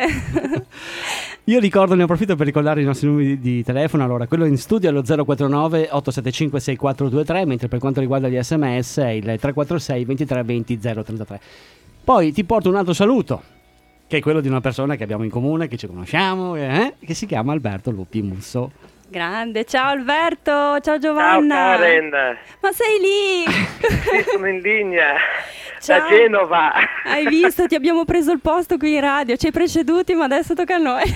Io ricordo, ne approfitto per ricordare i nostri numeri di telefono. Allora, quello in studio è lo 049 875 6423, mentre per quanto riguarda gli sms è il 346 23 20 033. Poi ti porto un altro saluto, che è quello di una persona che abbiamo in comune, che ci conosciamo, che si chiama Alberto Lupi Musso. Grande, ciao Alberto, ciao Giovanna. Ciao Karen. Ma sei lì? Sì, sono in linea. Ciao. Da Genova. Hai visto, ti abbiamo preso il posto qui in radio, ci hai preceduti ma adesso tocca a noi.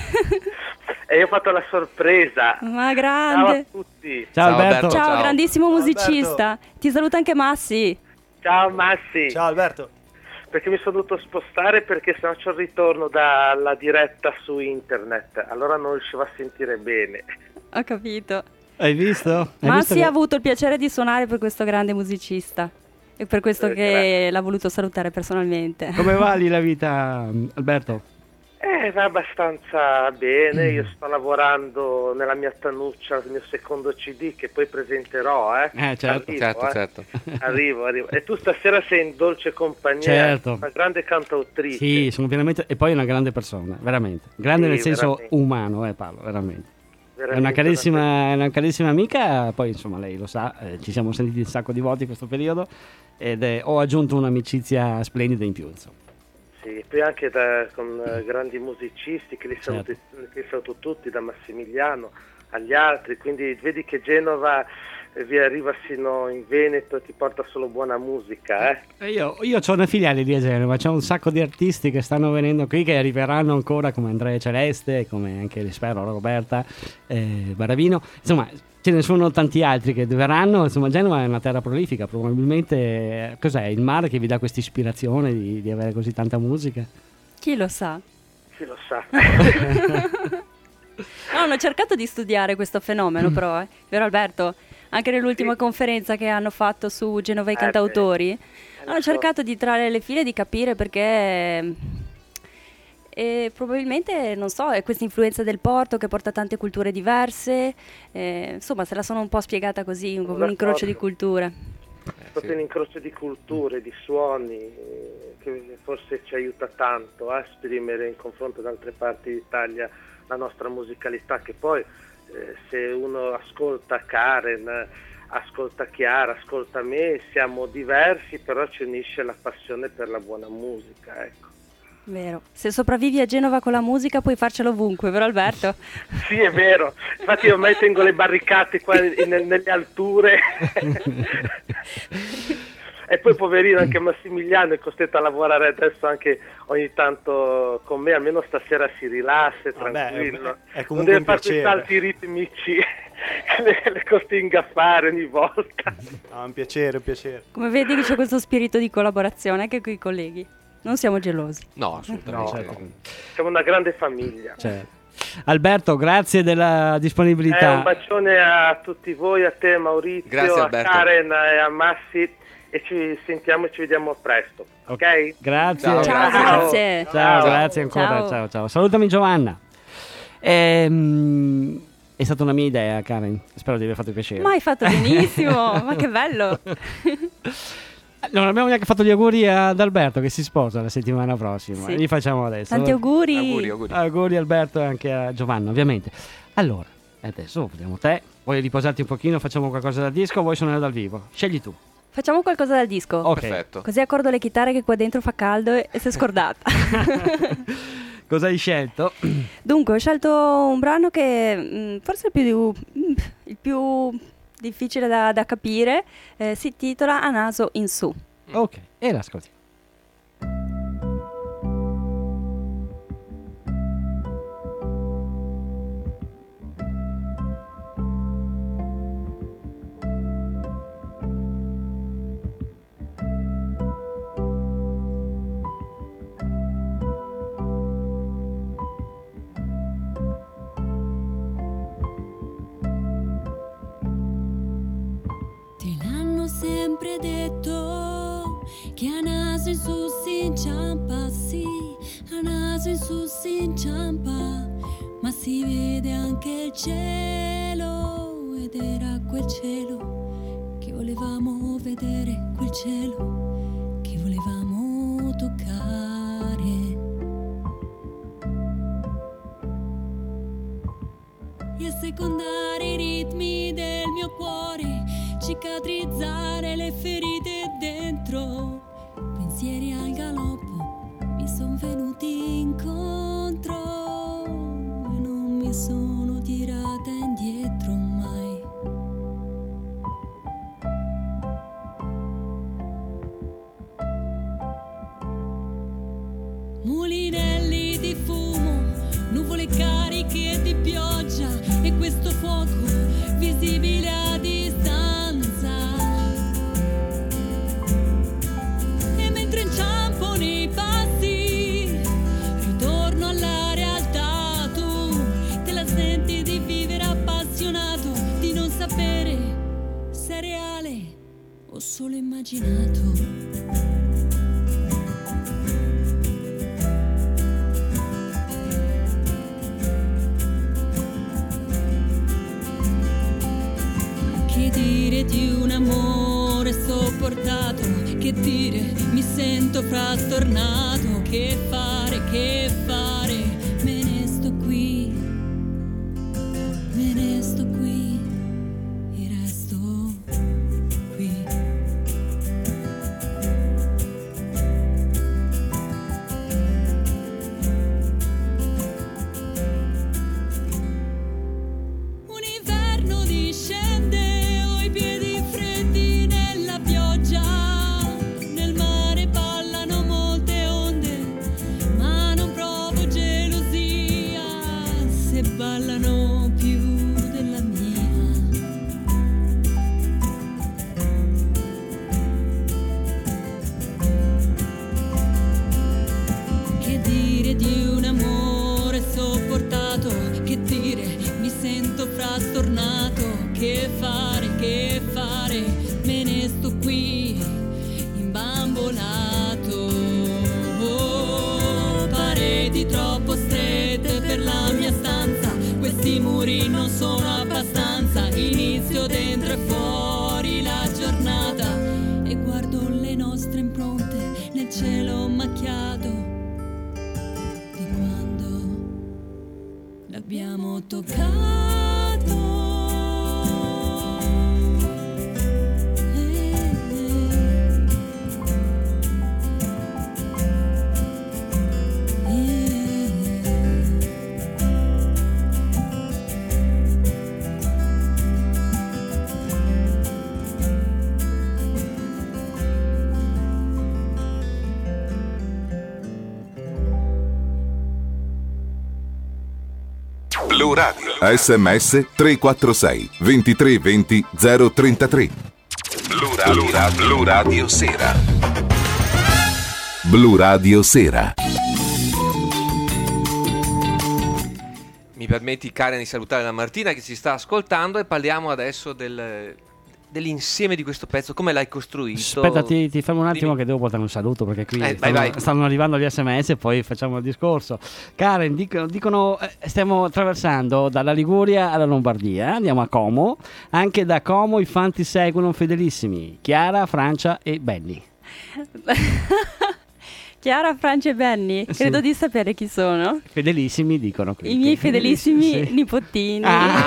E io ho fatto la sorpresa. Ma grande. Ciao a tutti. Ciao Alberto. Ciao, grandissimo Ciao, musicista. Alberto. Ti saluta anche Massi. Ciao Massi. Ciao Alberto. Perché mi sono dovuto spostare perché sennò c'è il ritorno dalla diretta su internet. Allora non riuscivo a sentire bene. Ho capito. Hai visto? Massi ha avuto il piacere di suonare per questo grande musicista. E per questo che l'ha voluto salutare personalmente. Come va lì la vita, Alberto? Va abbastanza bene. Io sto lavorando nella mia Tanuccia, il mio secondo CD che poi presenterò. Certo. Certo. Arrivo. E tu stasera sei in dolce compagnia. Certo. Una grande cantautrice. Sì, sono pienamente... E poi è una grande persona, veramente. Grande Sì, nel senso veramente. umano, Paolo, veramente. È una Veramente, carissima amica, poi insomma lei lo sa, ci siamo sentiti un sacco di volte in questo periodo ed ho aggiunto un'amicizia splendida in più, insomma. Sì, poi anche con grandi musicisti che li saluto tutti, da Massimiliano agli altri, quindi vedi che Genova vi arriva sino in Veneto e ti porta solo buona musica. Io ho una filiale lì a Genova, c'è un sacco di artisti che stanno venendo qui, che arriveranno ancora, come Andrea Celeste, come anche spero Roberta Baravino, insomma ce ne sono tanti altri che verranno. Insomma, Genova è una terra prolifica, probabilmente cos'è il mare che vi dà questa ispirazione di avere così tanta musica? Chi lo sa? Chi lo sa. No, hanno cercato di studiare questo fenomeno però, vero Alberto? Anche nell'ultima conferenza che hanno fatto su Genova i cantautori, hanno cercato di trarre le file, di capire perché... E probabilmente, non so, è questa influenza del porto che porta tante culture diverse, insomma se la sono un po' spiegata così, come un incrocio di culture. Proprio un incrocio di culture, di suoni, che forse ci aiuta tanto a esprimere in confronto ad altre parti d'Italia la nostra musicalità, che poi se uno ascolta Karen, ascolta Chiara, ascolta me, siamo diversi, però ci unisce la passione per la buona musica, ecco. Vero. Se sopravvivi a Genova con la musica puoi farcelo ovunque, vero Alberto? Sì, è vero. Infatti ormai tengo le barricate qua nelle alture. E poi poverino anche Massimiliano è costretto a lavorare adesso anche ogni tanto con me, almeno stasera si rilassa, è tranquillo. È non comunque deve un fare quei piacere. salti ritmici che le costringa a fare ogni volta. No, un piacere. Come vedi che c'è questo spirito di collaborazione anche con i colleghi. Non siamo gelosi. No, assolutamente no. Siamo una grande famiglia. Certo. Alberto, grazie della disponibilità. Un bacione a tutti voi, a te Maurizio, Grazie, a Alberto. Karen e a Massi, e ci sentiamo e ci vediamo presto, ok? Grazie. Ciao. Ciao, grazie. Ciao, grazie ancora. Ciao. Ciao. Salutami Giovanna. È stata una mia idea, Karen. Spero di aver fatto piacere. Ma hai fatto benissimo, ma che bello. Non abbiamo neanche fatto gli auguri ad Alberto che si sposa la settimana prossima. Sì. Li facciamo adesso. Tanti auguri. Auguri Alberto e anche a Giovanna, ovviamente. Allora, adesso vediamo te. Vuoi riposarti un pochino, facciamo qualcosa da disco o vuoi suonare dal vivo? Scegli tu. Facciamo qualcosa dal disco. Ok. Perfetto. Così accordo le chitarre che qua dentro fa caldo e si è scordata. Cosa hai scelto? Dunque, ho scelto un brano che forse è il più difficile da capire. Si intitola A naso in su. Ok, e l'ascolti. sempre detto che a naso in su si inciampa, sì, a naso in su si inciampa, ma si vede anche il cielo, ed era quel cielo che volevamo vedere, quel cielo che volevamo toccare. E assecondare i ritmi del mio cuore, cicatrizzare le ferite dentro, pensieri al galoppo mi son venuti incontro e non mi sono tirata indietro mai. Mulinelli di fumo, nuvole cariche di pioggia e questo fuoco visibile a distanza. E mentre inciampo nei passi, ritorno alla realtà. Tu te la senti di vivere appassionato, di non sapere se è reale o solo immaginato. Che dire di un amore sopportato, che dire, mi sento frastornato, che fare, me ne sto qui e resto qui. Un inverno discende, piedi freddi nella pioggia, nel mare ballano molte onde, ma non provo gelosia se ballano più della mia. Che dire di un amore sopportato, che dire, mi sento frastornato, che fare, me ne sto qui imbambolato. Oh, pareti troppo strette per la mia stanza, questi muri non sono abbastanza, inizio dentro e fuori la giornata e guardo le nostre impronte nel cielo macchiato di quando l'abbiamo toccato. Blu Radio. SMS 346 2320 033. Blu Radio Sera. Blu Radio Sera. Mi permetti, Karen, di salutare la Martina che ci sta ascoltando e parliamo adesso dell'insieme di questo pezzo, come l'hai costruito. Aspetta, ti fermo un attimo. Dimmi. Che devo portare un saluto perché qui stanno arrivando gli SMS e poi facciamo il discorso. Karen, dicono stiamo attraversando dalla Liguria alla Lombardia, andiamo a Como, anche da Como i fan ti seguono fedelissimi, Chiara, Francia e Benny. Chiara, Francia e Benny, credo di sapere chi sono. Fedelissimi dicono qui. I miei fedelissimi nipotini.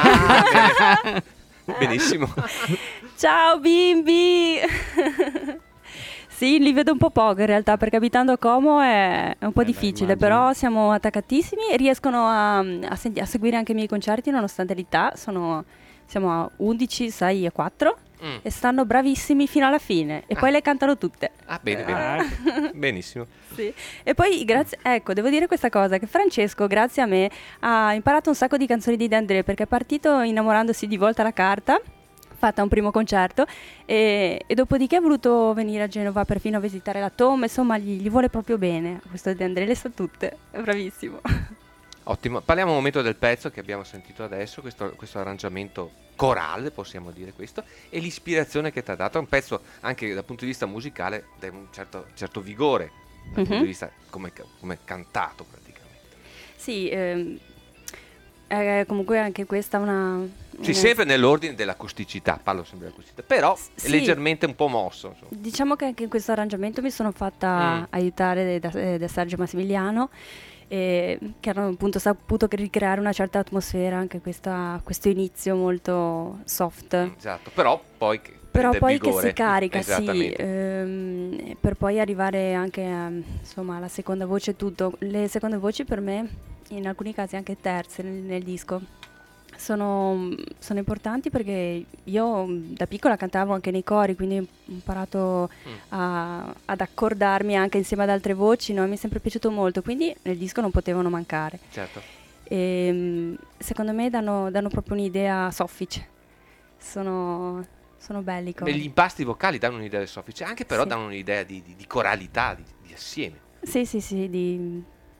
Benissimo. Ciao bimbi. Sì, li vedo un po' poco in realtà, perché abitando a Como è un po' difficile, però siamo attaccatissimi e riescono a seguire anche i miei concerti nonostante l'età. Siamo a 11, 6 e 4 e stanno bravissimi fino alla fine e poi le cantano tutte. Bene. Benissimo. Sì. E poi devo dire questa cosa, che Francesco grazie a me ha imparato un sacco di canzoni di De André, perché è partito innamorandosi di Volta alla carta, fatta un primo concerto e dopodiché ha voluto venire a Genova perfino a visitare la Tom, insomma gli vuole proprio bene questo De André, le sa tutte, è bravissimo. Ottimo, parliamo un momento del pezzo che abbiamo sentito adesso, questo arrangiamento corale, possiamo dire questo, e l'ispirazione che ti ha dato. È un pezzo anche dal punto di vista musicale di un certo vigore, dal punto di vista come cantato praticamente. Sì, comunque anche questa Sì, sempre nell'ordine dell'acusticità, parlo sempre dell'acusticità, però è leggermente un po' mosso. Insomma. Diciamo che anche in questo arrangiamento mi sono fatta aiutare da Sergio Massimiliano, che hanno appunto saputo ricreare una certa atmosfera, anche questo inizio molto soft. Esatto, però poi che si carica, sì, per poi arrivare anche alla seconda voce e tutto. Le seconde voci per me, in alcuni casi anche terze nel disco, sono importanti, perché io da piccola cantavo anche nei cori, quindi ho imparato ad accordarmi anche insieme ad altre voci, no? Mi è sempre piaciuto molto, quindi nel disco non potevano mancare. Certo. E, secondo me danno proprio un'idea soffice, sono belli. Gli impasti vocali danno un'idea di soffice, anche però danno un'idea di coralità, di assieme. Sì.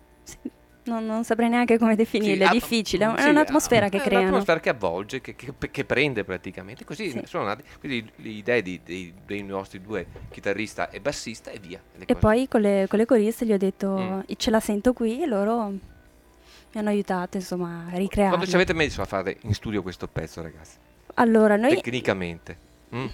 Non saprei neanche come definirle, è difficile, è un'atmosfera che creano. È un'atmosfera che avvolge, che prende praticamente, così sono nati le idee dei nostri due, chitarrista e bassista, e via. E poi con le coriste gli ho detto, ce la sento qui, e loro mi hanno aiutato insomma a ricrearla. Quando ci avete messo a fare in studio questo pezzo, ragazzi? Allora, noi... Tecnicamente?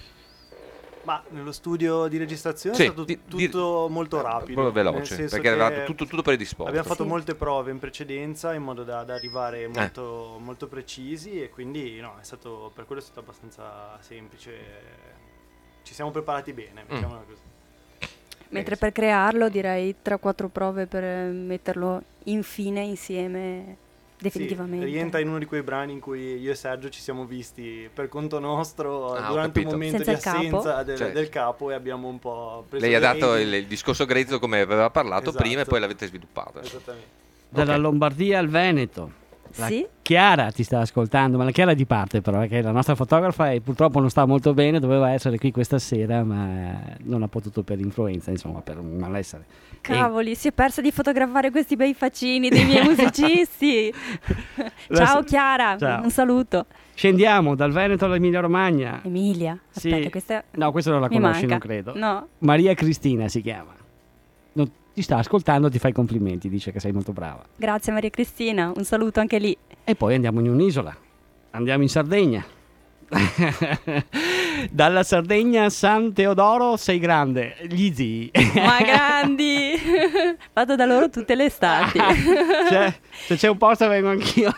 Ma nello studio di registrazione è stato tutto molto rapido, molto veloce, perché era tutto predisposto. Abbiamo fatto molte prove in precedenza in modo da arrivare molto precisi, e quindi per quello è stato abbastanza semplice. Ci siamo preparati bene, mettiamola così. Mentre per crearlo direi 3-4 prove per metterlo infine insieme definitivamente. Sì, rientra in uno di quei brani in cui io e Sergio ci siamo visti per conto nostro durante un momento di assenza del capo, e abbiamo un po' preso. Lei ha dato il discorso grezzo come aveva parlato prima, e poi l'avete sviluppato. Esattamente. Dalla Lombardia al Veneto. Sì? Chiara ti sta ascoltando, ma la Chiara di parte però, che è la nostra fotografa, e purtroppo non sta molto bene, doveva essere qui questa sera, ma non ha potuto per influenza, insomma, per un malessere. Cavoli, si è persa di fotografare questi bei facini dei miei musicisti. Ciao Chiara, ciao. Un saluto. Scendiamo dal Veneto all'Emilia Romagna. Emilia? Aspetta, questa no, questa non la conosci, non credo. No. Maria Cristina si chiama. Ti sta ascoltando, ti fa i complimenti, dice che sei molto brava. Grazie Maria Cristina, un saluto anche lì. E poi andiamo in un'isola, andiamo in Sardegna. Dalla Sardegna a San Teodoro sei grande, gli zii. Ma grandi! Vado da loro tutte le estati. Se c'è un posto vengo anch'io.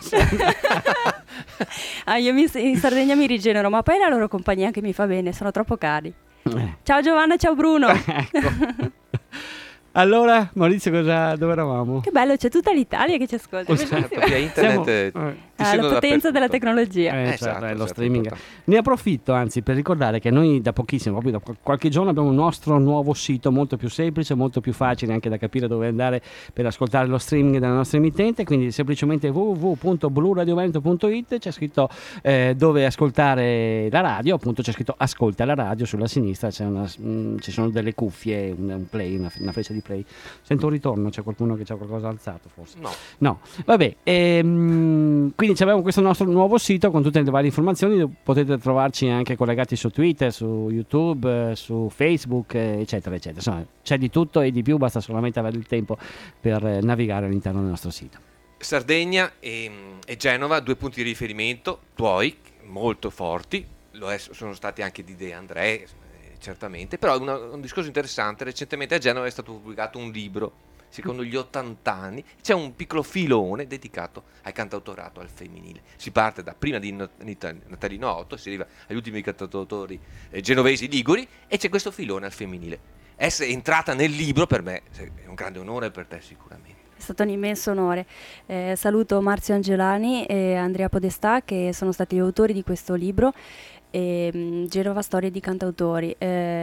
Io in Sardegna mi rigenero, ma poi la loro compagnia che mi fa bene, sono troppo cari. Ciao Giovanna, ciao Bruno. Ecco. Allora, Maurizio, dove eravamo? Che bello, c'è tutta l'Italia che ci ascolta. Certo, via internet la potenza della tecnologia. Esatto, lo streaming. Ne approfitto anzi per ricordare che noi da pochissimo, proprio da qualche giorno, abbiamo un nostro nuovo sito molto più semplice, molto più facile anche da capire dove andare per ascoltare lo streaming della nostra emittente, quindi semplicemente www.bluradioveneto.it, c'è scritto dove ascoltare la radio, appunto c'è scritto ascolta la radio, sulla sinistra ci sono delle cuffie, un play, una freccia di play. Sento un ritorno, c'è qualcuno che c'ha qualcosa alzato forse? No, vabbè, quindi abbiamo questo nostro nuovo sito con tutte le varie informazioni, potete trovarci anche collegati su Twitter, su YouTube, su Facebook, eccetera eccetera. Insomma, c'è di tutto e di più, basta solamente avere il tempo per navigare all'interno del nostro sito. Sardegna e Genova, due punti di riferimento tuoi molto forti, sono stati anche di De André, certamente, però un discorso interessante. Recentemente a Genova è stato pubblicato un libro, secondo gli 80 anni, c'è un piccolo filone dedicato al cantautorato al femminile. Si parte da prima di Natalino Otto, si arriva agli ultimi cantautori genovesi liguri, e c'è questo filone al femminile. Essere entrata nel libro per me è un grande onore, per te sicuramente. È stato un immenso onore. Saluto Marzio Angelani e Andrea Podestà, che sono stati gli autori di questo libro, Genova Storie di Cantautori.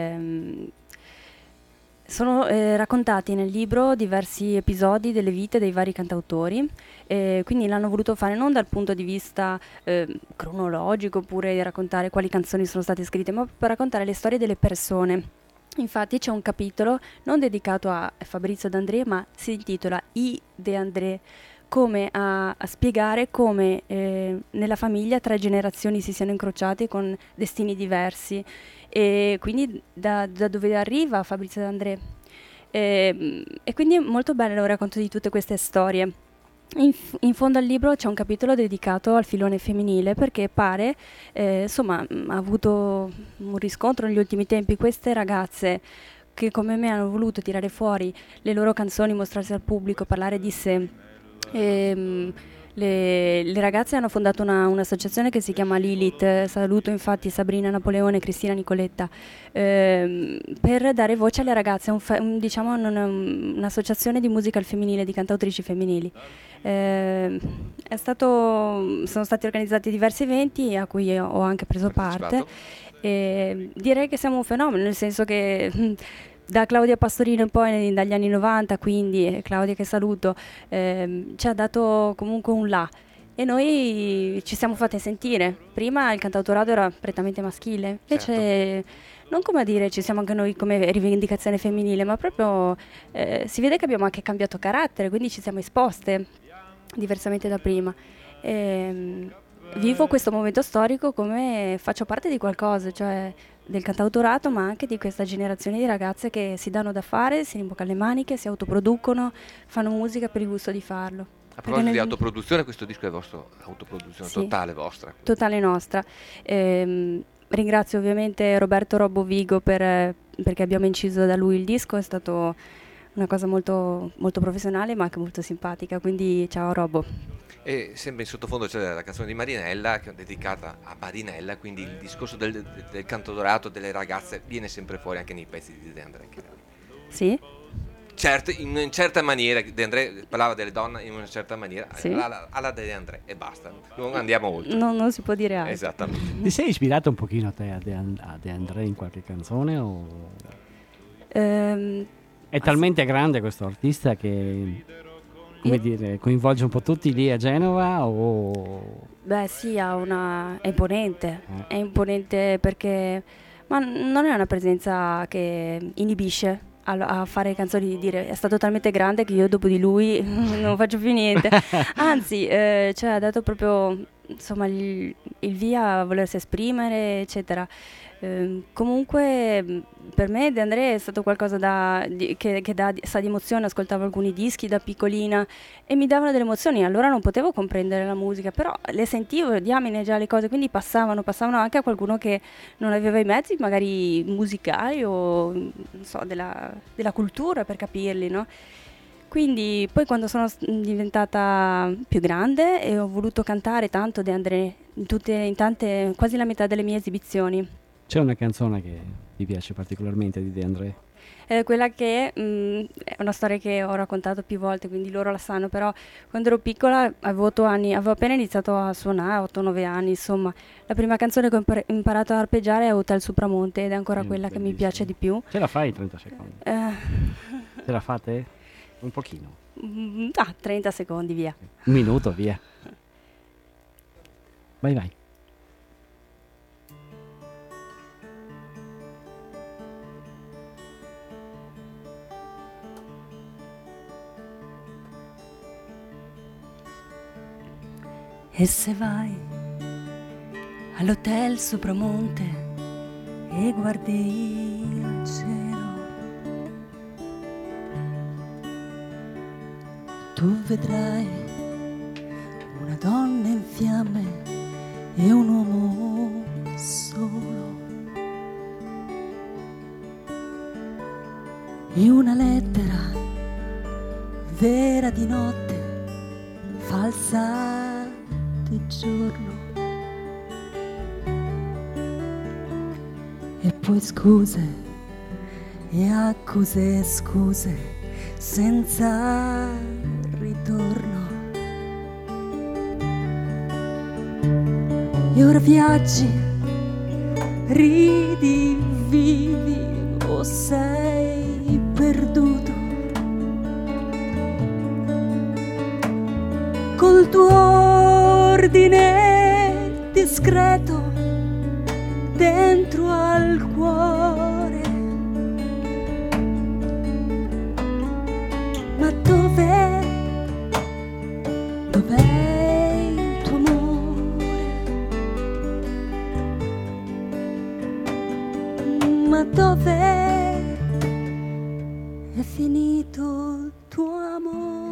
Sono raccontati nel libro diversi episodi delle vite dei vari cantautori, quindi l'hanno voluto fare non dal punto di vista cronologico, oppure raccontare quali canzoni sono state scritte, ma per raccontare le storie delle persone. Infatti c'è un capitolo non dedicato a Fabrizio De André, ma si intitola I De André come a spiegare come nella famiglia 3 generazioni si siano incrociate con destini diversi, e quindi da dove arriva Fabrizio De André. E quindi è molto bello il racconto di tutte queste storie. In fondo al libro c'è un capitolo dedicato al filone femminile, perché pare, insomma, ha avuto un riscontro negli ultimi tempi queste ragazze che come me hanno voluto tirare fuori le loro canzoni, mostrarsi al pubblico, parlare di sé. Le ragazze hanno fondato un'associazione che si chiama Lilith, saluto infatti Sabrina Napoleone e Cristina Nicoletta, per dare voce alle ragazze, diciamo un'associazione di musica al femminile, di cantautrici femminili. Sono stati organizzati diversi eventi a cui ho anche preso parte, e direi che siamo un fenomeno, nel senso che da Claudia Pastorino in poi, dagli anni 90, quindi Claudia che saluto, ci ha dato comunque un là, e noi ci siamo fatte sentire. Prima il cantautorato era prettamente maschile, invece non come a dire ci siamo anche noi come rivendicazione femminile, ma proprio si vede che abbiamo anche cambiato carattere, quindi ci siamo esposte diversamente da prima. Vivo questo momento storico come faccio parte di qualcosa, cioè del cantautorato, ma anche di questa generazione di ragazze che si danno da fare, si rimboccano le maniche, si autoproducono, fanno musica per il gusto di farlo. A proposito di autoproduzione, questo disco è vostro, autoproduzione totale vostra? Totale nostra. Ringrazio ovviamente Roberto Robbo Vigo perché abbiamo inciso da lui il disco, è stato una cosa molto, molto professionale ma anche molto simpatica, quindi ciao Robbo. E sempre in sottofondo c'è la canzone di Marinella, che è dedicata a Marinella, quindi il discorso del cantautorato, delle ragazze, viene sempre fuori anche nei pezzi di De André. Sì? Certo, in certa maniera, De André parlava delle donne in una certa maniera, sì, alla De André, e basta, non andiamo oltre. Non si può dire altro. Esattamente. Ti sei ispirato un pochino a te, a De André in qualche canzone? O... è talmente grande questo artista che... come dire, coinvolge un po' tutti lì a Genova o... Beh sì, è imponente perché ma non è una presenza che inibisce a fare canzoni, di dire è stato talmente grande che io dopo di lui non faccio più niente, anzi cioè, ha dato proprio insomma il via a volersi esprimere eccetera. Comunque per me De André è stato qualcosa che sa di emozione. Ascoltavo alcuni dischi da piccolina e mi davano delle emozioni, allora non potevo comprendere la musica, però le sentivo, diamine già le cose, quindi passavano anche a qualcuno che non aveva i mezzi magari musicali o non so, della cultura per capirli, no? Quindi poi quando sono diventata più grande e ho voluto cantare tanto De André in tante, quasi la metà delle mie esibizioni. C'è una canzone che ti piace particolarmente di De André? Quella che è una storia che ho raccontato più volte, quindi loro la sanno, però quando ero piccola avevo 8 anni, avevo appena iniziato a suonare, 8-9 anni, insomma. La prima canzone che ho imparato ad arpeggiare è Hotel Supramonte ed è ancora quella che mi piace di più. Ce la fai in 30 secondi? Ce la fate? Un pochino? 30 secondi, via. Un minuto, via. Vai. E se vai all'hotel Supramonte e guardi il cielo, tu vedrai una donna in fiamme e un uomo solo, e una lettera vera di notte, falsa di giorno, e poi scuse e accuse, scuse senza ritorno, e ora viaggi, ridi, vivi o sei perduto col tuo ordine discreto dentro al cuore, ma dove ma dove è finito il tuo amore?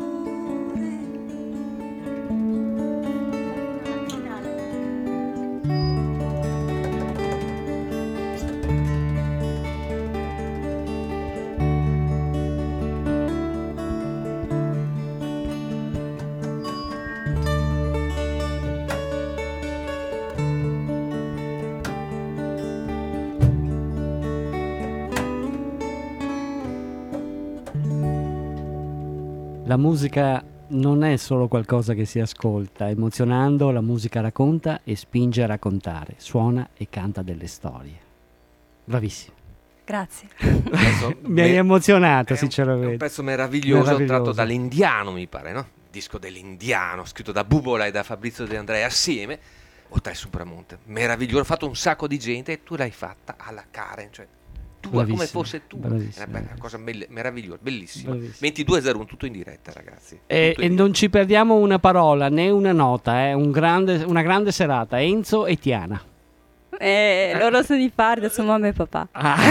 La musica non è solo qualcosa che si ascolta, emozionando la musica racconta e spinge a raccontare, suona e canta delle storie. Bravissimo. Grazie. Mi hai emozionato, sinceramente. È un pezzo meraviglioso, tratto dall'Indiano, mi pare, no? Disco dell'Indiano, scritto da Bubola e da Fabrizio De André assieme. Hotel Supramonte, meraviglioso, fatto un sacco di gente e tu l'hai fatta alla Karen, cioè tua, come fosse tua. È una cosa meravigliosa, bellissima. 22:01, tutto in diretta, ragazzi. E non ci perdiamo una parola né una nota, una grande serata. Enzo e Tiana. Loro sono di parte, sono mamma e papà.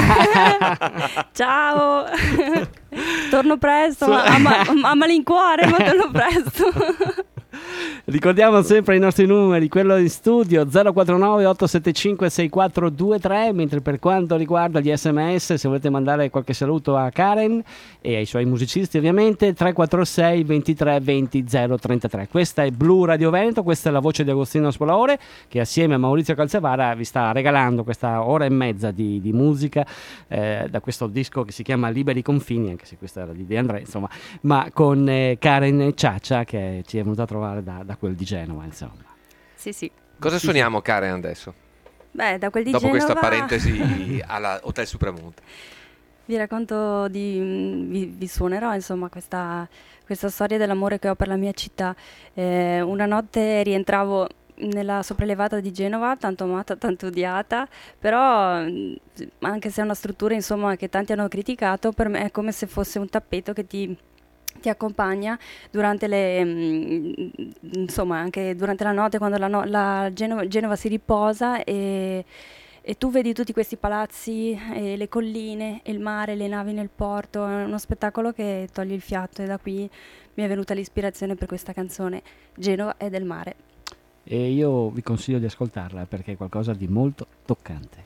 Ciao. Torno presto, a malincuore, ma torno presto. Ricordiamo sempre i nostri numeri, quello in studio 049 875 6423, mentre per quanto riguarda gli SMS, se volete mandare qualche saluto a Karen e ai suoi musicisti ovviamente, 346 23 20 033. Questa è Blu Radio Veneto, questa è la voce di Agostino Spolaore che assieme a Maurizio Calzavara vi sta regalando questa ora e mezza di musica da questo disco che si chiama Liberi Confini, anche se questa era di De André, insomma, ma con Karen Ciaccia che ci è venuta a trovare da quel di Genova, insomma. Sì. Cosa suoniamo, Karen, adesso? Beh, da quel di Dopo Genova... questa parentesi alla Hotel Supramonte. Vi racconto vi suonerò, insomma, questa storia dell'amore che ho per la mia città. Una notte rientravo nella sopraelevata di Genova, tanto amata, tanto odiata, però anche se è una struttura, insomma, che tanti hanno criticato, per me è come se fosse un tappeto che ti accompagna durante insomma, anche durante la notte, quando la Genova si riposa e tu vedi tutti questi palazzi, e le colline, e il mare, le navi nel porto. È uno spettacolo che toglie il fiato e da qui mi è venuta l'ispirazione per questa canzone. Genova è del mare. E io vi consiglio di ascoltarla perché è qualcosa di molto toccante.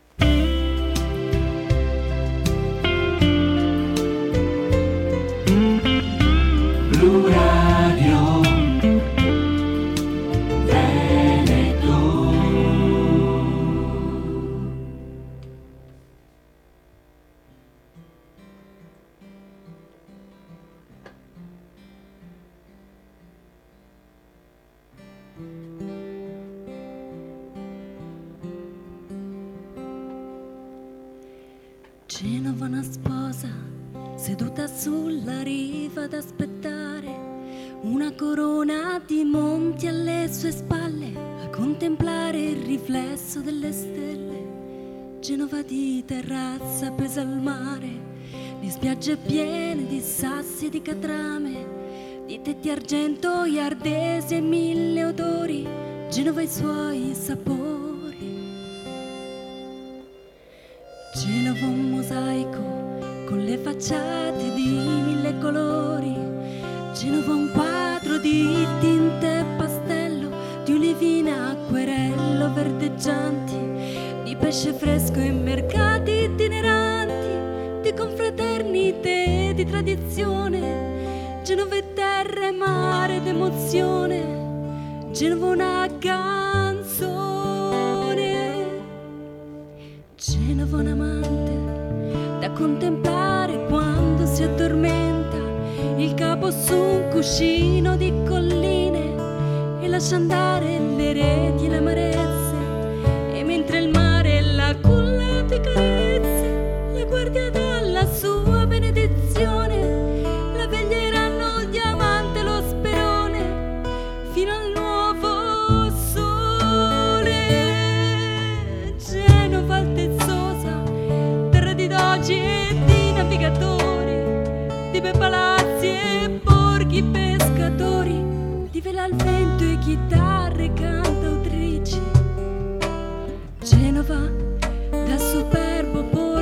Blu Radio Veneto. Genova, una sposa seduta sulla riva ad aspettare, una corona di monti alle sue spalle, a contemplare il riflesso delle stelle. Genova di terrazza appesa al mare, di spiagge piene di sassi e di catrame, di tetti argento, iardesi e mille odori. Genova e i suoi sapori. Genova un mosaico con le facciate di mille colori. Genova un quadro di tinte e pastello, di olivina, acquerello verdeggianti, di pesce fresco e mercati itineranti, di confraternite e di tradizione. Genova è terra e mare d'emozione. Genova una canzone. Genova un amante da contemplare quando si addormenta, il capo su un cuscino di colline, e lascia andare le reti e le amarezze, e mentre il mare la culla ti carezze, la guardia dalla sua benedizione, la veglieranno il diamante e lo sperone fino al nuovo sole. Genova altezzosa, terra di dogi e di navigatori, di bei palazzi e borghi pescatori, di vela al vento e chitarre cantautrici. Genova da superbo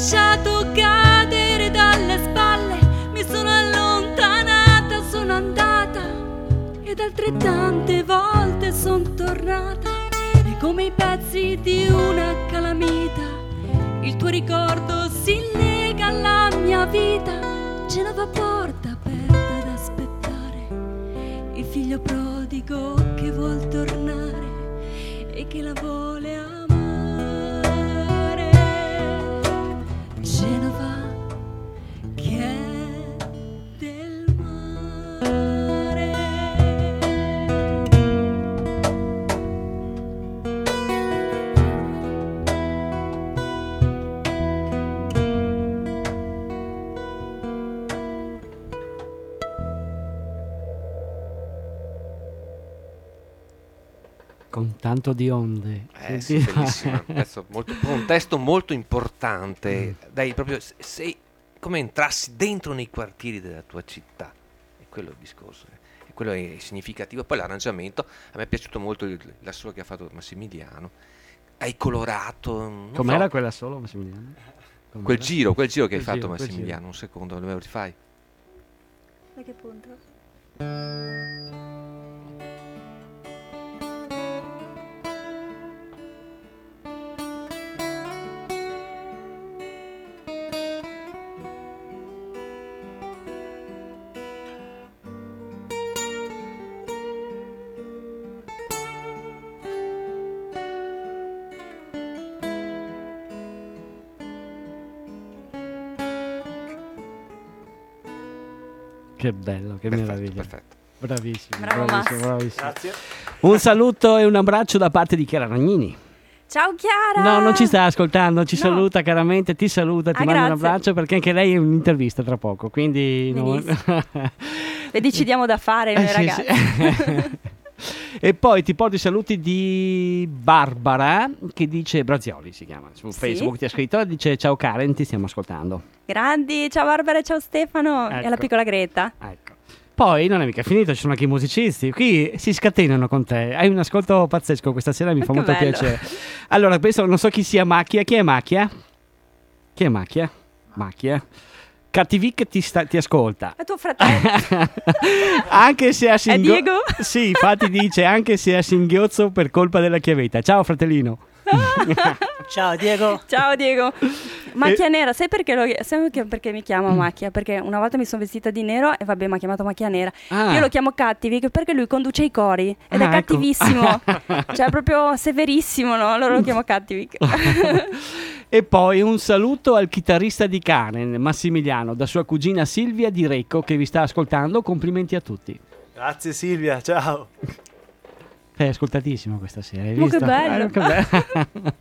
lasciato cadere dalle spalle, mi sono allontanata, sono andata ed altrettante volte son tornata, e come i pezzi di una calamita il tuo ricordo si lega alla mia vita. Genova porta aperta ad aspettare il figlio prodigo che vuol tornare e che la vuole amare. Genova che è del mare. Con tanto di onde. Sì, bellissimo. Un testo molto importante. Dai, proprio come entrassi dentro nei quartieri della tua città. È quello il discorso. E quello è significativo. Poi l'arrangiamento, a me è piaciuto molto l'assolo che ha fatto Massimiliano. Hai colorato. Com'era quella solo, Massimiliano? Quel giro che hai fatto, Massimiliano. Un secondo, me lo rifai? Da che punto? Che bello, che meraviglia. Perfetto. Bravissimo, Bravo, bravissimo. Grazie. Un saluto e un abbraccio da parte di Chiara Ragnini. Ciao Chiara! No, non ci sta ascoltando, ci No. saluta caramente, ti saluta, ti manda un grazie. abbraccio perché anche lei è un'intervista tra poco, quindi... Le decidiamo da fare noi sì, ragazzi. sì. E poi ti porto i saluti di Barbara che dice, Brazioli si chiama, su Facebook ti ha scritto, dice ciao Karen, ti stiamo ascoltando. Grandi, ciao Barbara e ciao Stefano e Ecco. alla piccola Greta. Ecco. Poi non è mica finito, ci sono anche i musicisti, qui si scatenano con te, hai un ascolto pazzesco questa sera, mi fa Che molto bello. piacere. Allora, penso, non so chi sia Macchia, chi è Macchia? Chi è Macchia? Macchia. Cattivic ti ascolta. È tuo fratello. Anche se a È Diego? Sì, infatti dice anche se a singhiozzo per colpa della chiavetta. Ciao fratellino. Ciao Diego. Ciao Diego. Macchia nera, sai perché mi chiama Macchia? Perché una volta mi sono vestita di nero e vabbè mi ha chiamato Macchia nera. Ah. Io lo chiamo Cattivic perché lui conduce i cori ed è ecco. cattivissimo. Cioè proprio severissimo, no? Allora lo chiamo Cattivic. E poi un saluto al chitarrista di Karen, Massimiliano, da sua cugina Silvia di Recco che vi sta ascoltando. Complimenti a tutti. Grazie Silvia, ciao. Sei ascoltatissimo questa sera, hai Ma visto? che bello. Che bello.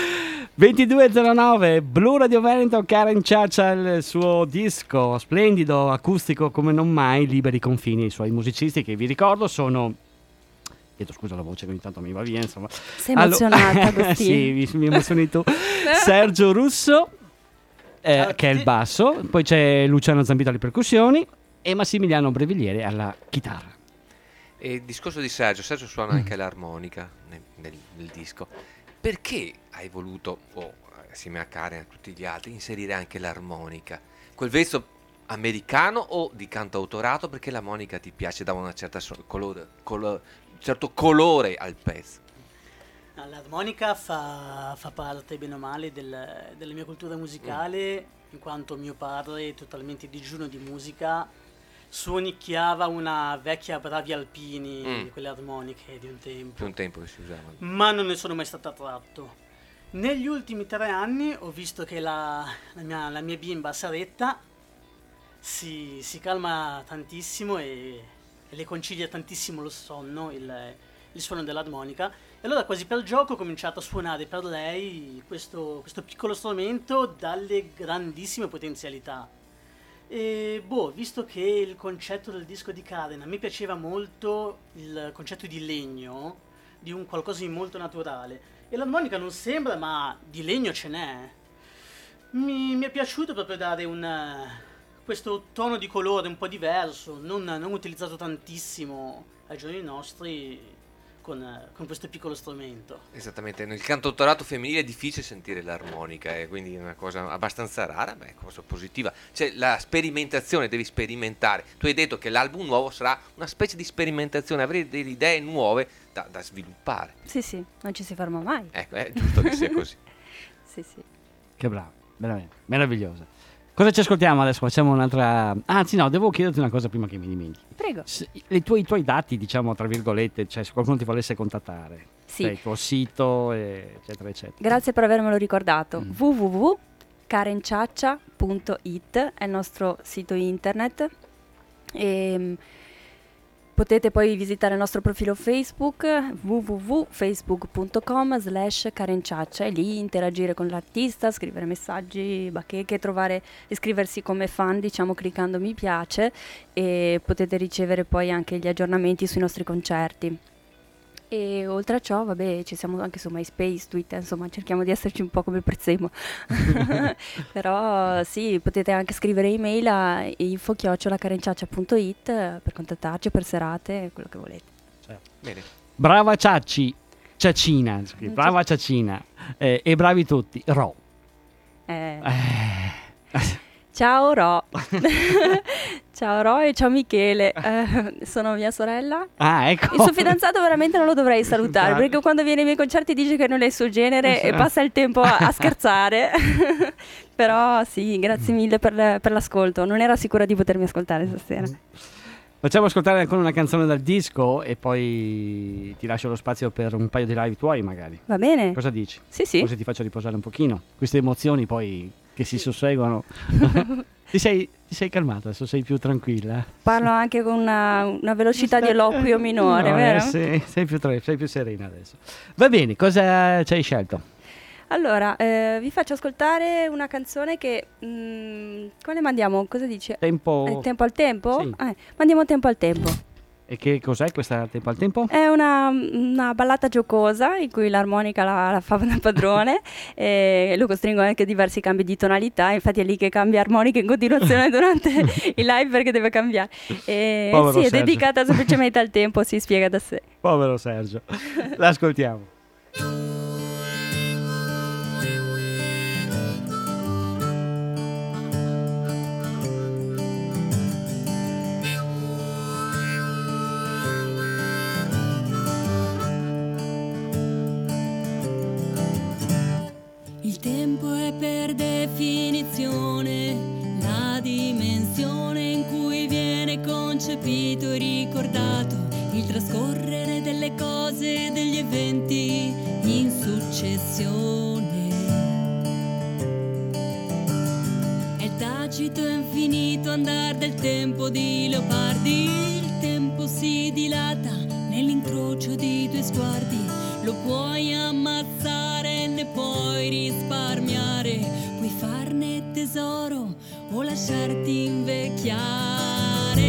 22.09 Blu Radio Veneto, Karen Ciaccia, il suo disco splendido, acustico come non mai, liberi confini. I suoi musicisti che vi ricordo sono... Chiedo scusa la voce che ogni tanto mi va via, insomma. Sei emozionata, Agostino. Sì, mi emozioni tu. Sergio Russo, che è il basso, poi c'è Luciano Zambito alle percussioni e Massimiliano Brevigliere alla chitarra. E il discorso di Sergio suona anche l'armonica nel disco. Perché hai voluto, assieme a Karen e a tutti gli altri, inserire anche l'armonica? Quel vezzo americano o di cantautorato? Perché l'armonica ti piace, dà una certa certo colore al pezzo? L'armonica fa parte bene o male della mia cultura musicale, in quanto mio padre, totalmente digiuno di musica, suonicchiava una vecchia Bravi Alpini, quelle armoniche di un tempo. Più un tempo che si usavano. Ma non ne sono mai stato attratto. Negli ultimi 3 anni ho visto che la mia bimba Saretta si calma tantissimo e le concilia tantissimo lo sonno, il suono dell'armonica, e allora quasi per gioco ho cominciato a suonare per lei questo piccolo strumento dalle grandissime potenzialità. E visto che il concetto del disco di Karen a me piaceva molto, il concetto di legno, di un qualcosa di molto naturale, e l'armonica non sembra, ma di legno ce n'è, mi è piaciuto proprio dare questo tono di colore un po' diverso, non utilizzato tantissimo ai giorni nostri, con questo piccolo strumento. Esattamente, nel cantautorato femminile è difficile sentire l'armonica, quindi è una cosa abbastanza rara, cosa positiva. Cioè la sperimentazione, devi sperimentare. Tu hai detto che l'album nuovo sarà una specie di sperimentazione, avere delle idee nuove da sviluppare. Sì, non ci si ferma mai. Ecco, è giusto che sia così. Sì. Che bravo, veramente, meravigliosa. Cosa ci ascoltiamo adesso? Facciamo un'altra... Anzi no, devo chiederti una cosa prima che mi dimentichi. Prego. I tuoi dati, diciamo, tra virgolette, cioè se qualcuno ti volesse contattare. Sì. Cioè, il tuo sito, eccetera, eccetera. Grazie per avermelo ricordato. www.karenciaccia.it è il nostro sito internet. E potete poi visitare il nostro profilo Facebook www.facebook.com/Karenciaccia e lì interagire con l'artista, scrivere messaggi, bacheche, iscriversi come fan, diciamo, cliccando mi piace, e potete ricevere poi anche gli aggiornamenti sui nostri concerti. E oltre a ciò, vabbè, ci siamo anche su MySpace, Twitter, insomma, cerchiamo di esserci un po' come il Prezzemolo. Però sì, potete anche scrivere email a info@karenciaccia.it per contattarci per serate, quello che volete. Bene. Brava Ciaccina, brava Ciaccina, e bravi tutti, Ro. Ciao Ro. Ciao Ro e ciao Michele, sono mia sorella. Ah, ecco. Il suo fidanzato veramente non lo dovrei salutare, perché quando viene ai miei concerti dice che non è il suo genere e passa il tempo a scherzare. Però sì, grazie mille per l'ascolto, non era sicura di potermi ascoltare stasera. Facciamo ascoltare ancora una canzone dal disco e poi ti lascio lo spazio per un paio di live tuoi magari. Va bene. Cosa dici? Sì. Così ti faccio riposare un pochino. Queste emozioni poi che si susseguono. Ti sei calmata, adesso sei più tranquilla. Parlo anche con una velocità di eloquio minore, vero? Sì, sei più serena adesso. Va bene, cosa ci hai scelto? Allora, vi faccio ascoltare una canzone che... quale mandiamo? Cosa dice? Tempo al tempo? Sì. Mandiamo Tempo al tempo. E che cos'è questa Tempo al tempo? È una ballata giocosa in cui l'armonica la fa da padrone e lo costringo anche a diversi cambi di tonalità, infatti è lì che cambia armonica in continuazione durante il live perché deve cambiare. E sì, è dedicata semplicemente al tempo, si spiega da sé. Povero Sergio. L'ascoltiamo. Il tempo è per definizione la dimensione in cui viene concepito e ricordato il trascorrere delle cose e degli eventi in successione. È il tacito e infinito andar del tempo di leopardi, il tempo si dilata nell'incrocio di due sguardi, lo puoi ammazzare, ne puoi risparmiare, puoi farne tesoro o lasciarti invecchiare.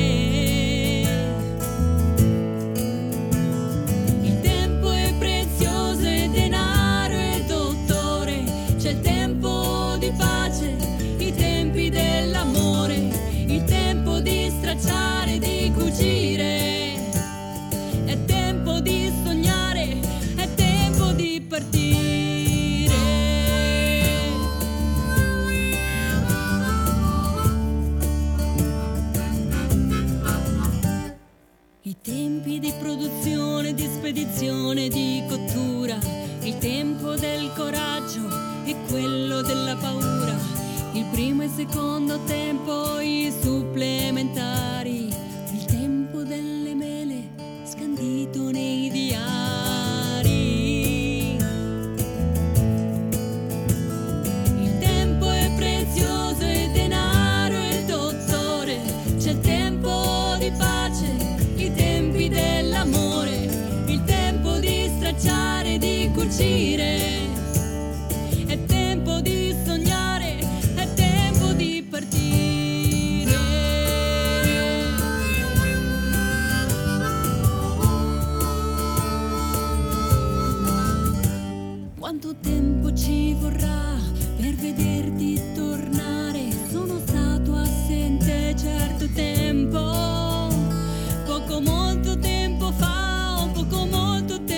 Il tempo è prezioso e denaro e dottore, c'è il tempo di pace, i tempi dell'amore, il tempo di stracciare, di cucire, è tempo di sognare, è tempo di partire. I tempi di produzione, di spedizione, di cottura, il tempo del coraggio e quello della paura, il primo e secondo tempo, i supplementari, il tempo delle mele scandito nei diari. Il tempo è prezioso e denaro e dottore, c'è il tempo di pace, i tempi dell'amore, il tempo di stracciare, di cucire, è tempo di sognare, è tempo di partire. Quanto tempo ci vorrà per vederti tornare? Sono stato assente certo tempo, poco molto tempo fa, o poco molto tempo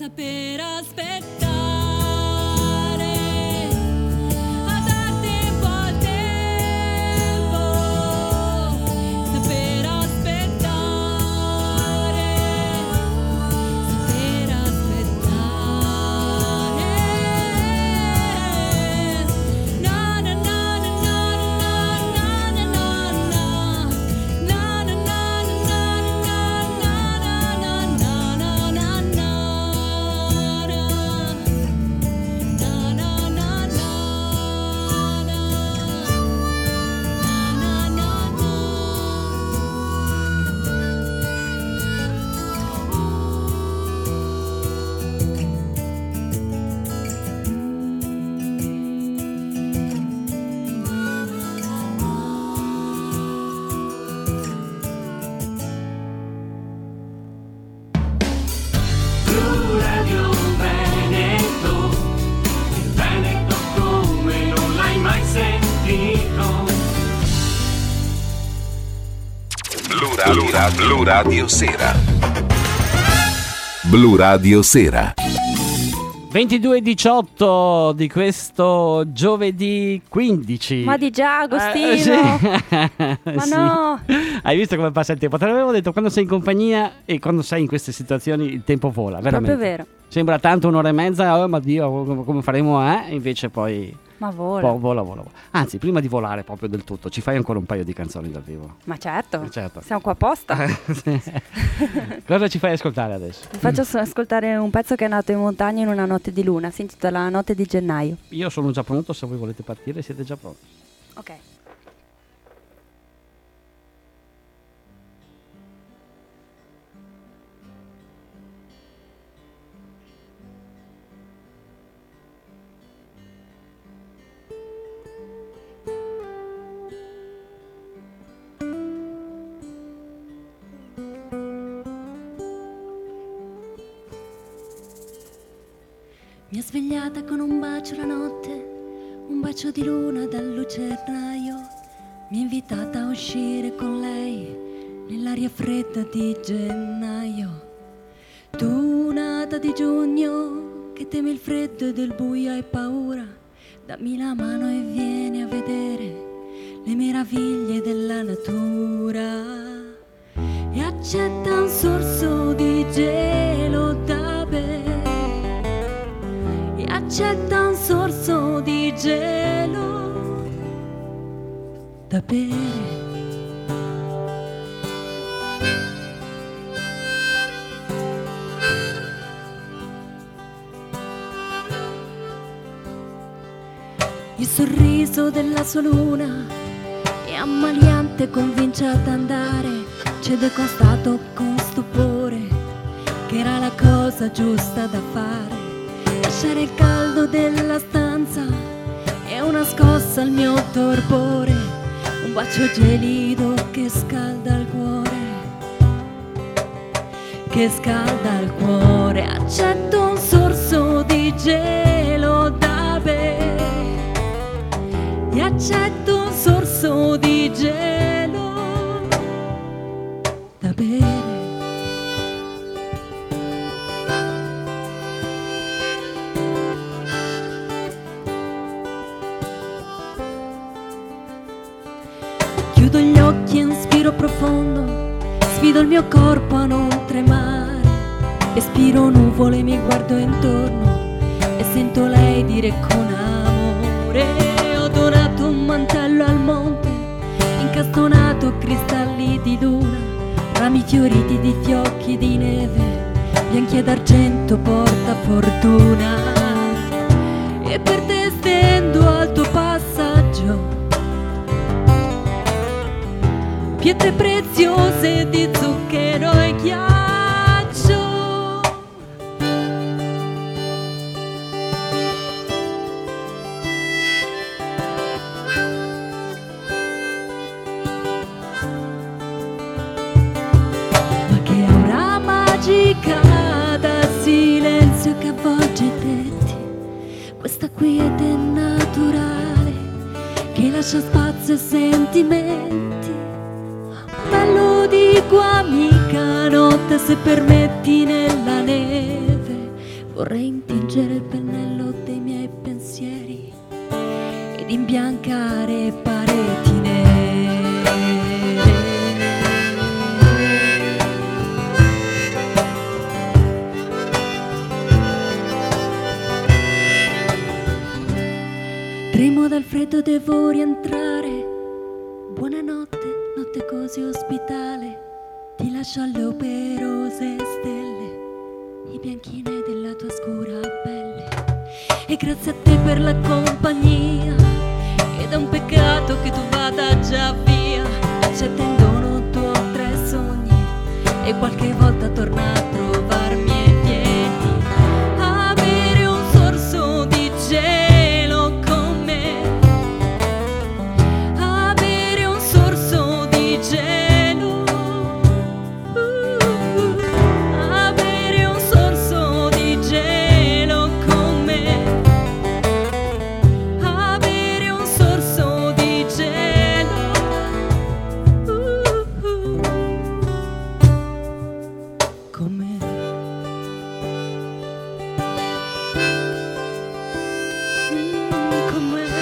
saper aspettare, a dar tempo al tempo, saper aspettare, saper aspettare. Na na na na na na na na na na na na Blu Radio Sera. Blu Radio Sera. 22:18 di questo giovedì 15. Ma di già, Agostino. Sì. Ma Sì. no. Hai visto come passa il tempo? Te l'avevo detto, quando sei in compagnia e quando sei in queste situazioni il tempo vola, veramente. Proprio vero. Sembra tanto un'ora e mezza, oh, ma Dio, come faremo, Invece poi Ma vola. vola. Anzi, prima di volare proprio del tutto, ci fai ancora un paio di canzoni dal vivo. Ma certo. Certo. Siamo qua apposta. Cosa ci fai ascoltare adesso? Vi faccio ascoltare un pezzo che è nato in montagna in una notte di luna. Si intitola Notte di gennaio. Io sono già pronto, se voi volete partire siete già pronti. Ok. Mi ha svegliata con un bacio la notte, un bacio di luna dal lucernaio. Mi ha invitata a uscire con lei nell'aria fredda di gennaio. Tu, nata di giugno, che teme il freddo ed il buio hai paura, dammi la mano e vieni a vedere le meraviglie della natura. E accetta un sorso di gelo da bere, accetta un sorso di gelo da bere. Il sorriso della sua luna è ammaliante, convince ad andare, cede constato con stupore che era la cosa giusta da fare. Lasciare il caldo della stanza è una scossa al mio torpore, un bacio gelido che scalda il cuore, che scalda il cuore. Accetto un sorso di gelo da bere, e accetto un sorso di gelo da bere. Chiudo gli occhi e inspiro profondo, sfido il mio corpo a non tremare, respiro nuvole, mi guardo intorno e sento lei dire con amore: ho donato un mantello al monte, incastonato cristalli di luna, rami fioriti di fiocchi di neve, bianchi ed argento porta fortuna. E per te stendo al tuo passaggio pietre preziose di zucchero e ghiaccio. Ma che aura magica da silenzio che avvolge i tetti, questa quiete naturale che lascia spazio ai sentimenti. Ma dico amica notte, se permetti nella neve Vorrei intingere il pennello dei miei pensieri ed imbiancare pareti nere. Tremo dal freddo, devo rientrare. Buonanotte, notte così ospitale. Ti lascio alle operose stelle, i bianchine della tua scura pelle. E grazie a te per la compagnia. Ed è un peccato che tu vada già via. Ci attendono 2 o 3 sogni e qualche volta torna a trovarmi e vieni a bere un sorso di gelo con me. A bere un sorso di gelo. A bere un sorso di gelo con me. A bere un sorso di gelo. Con me. Con me.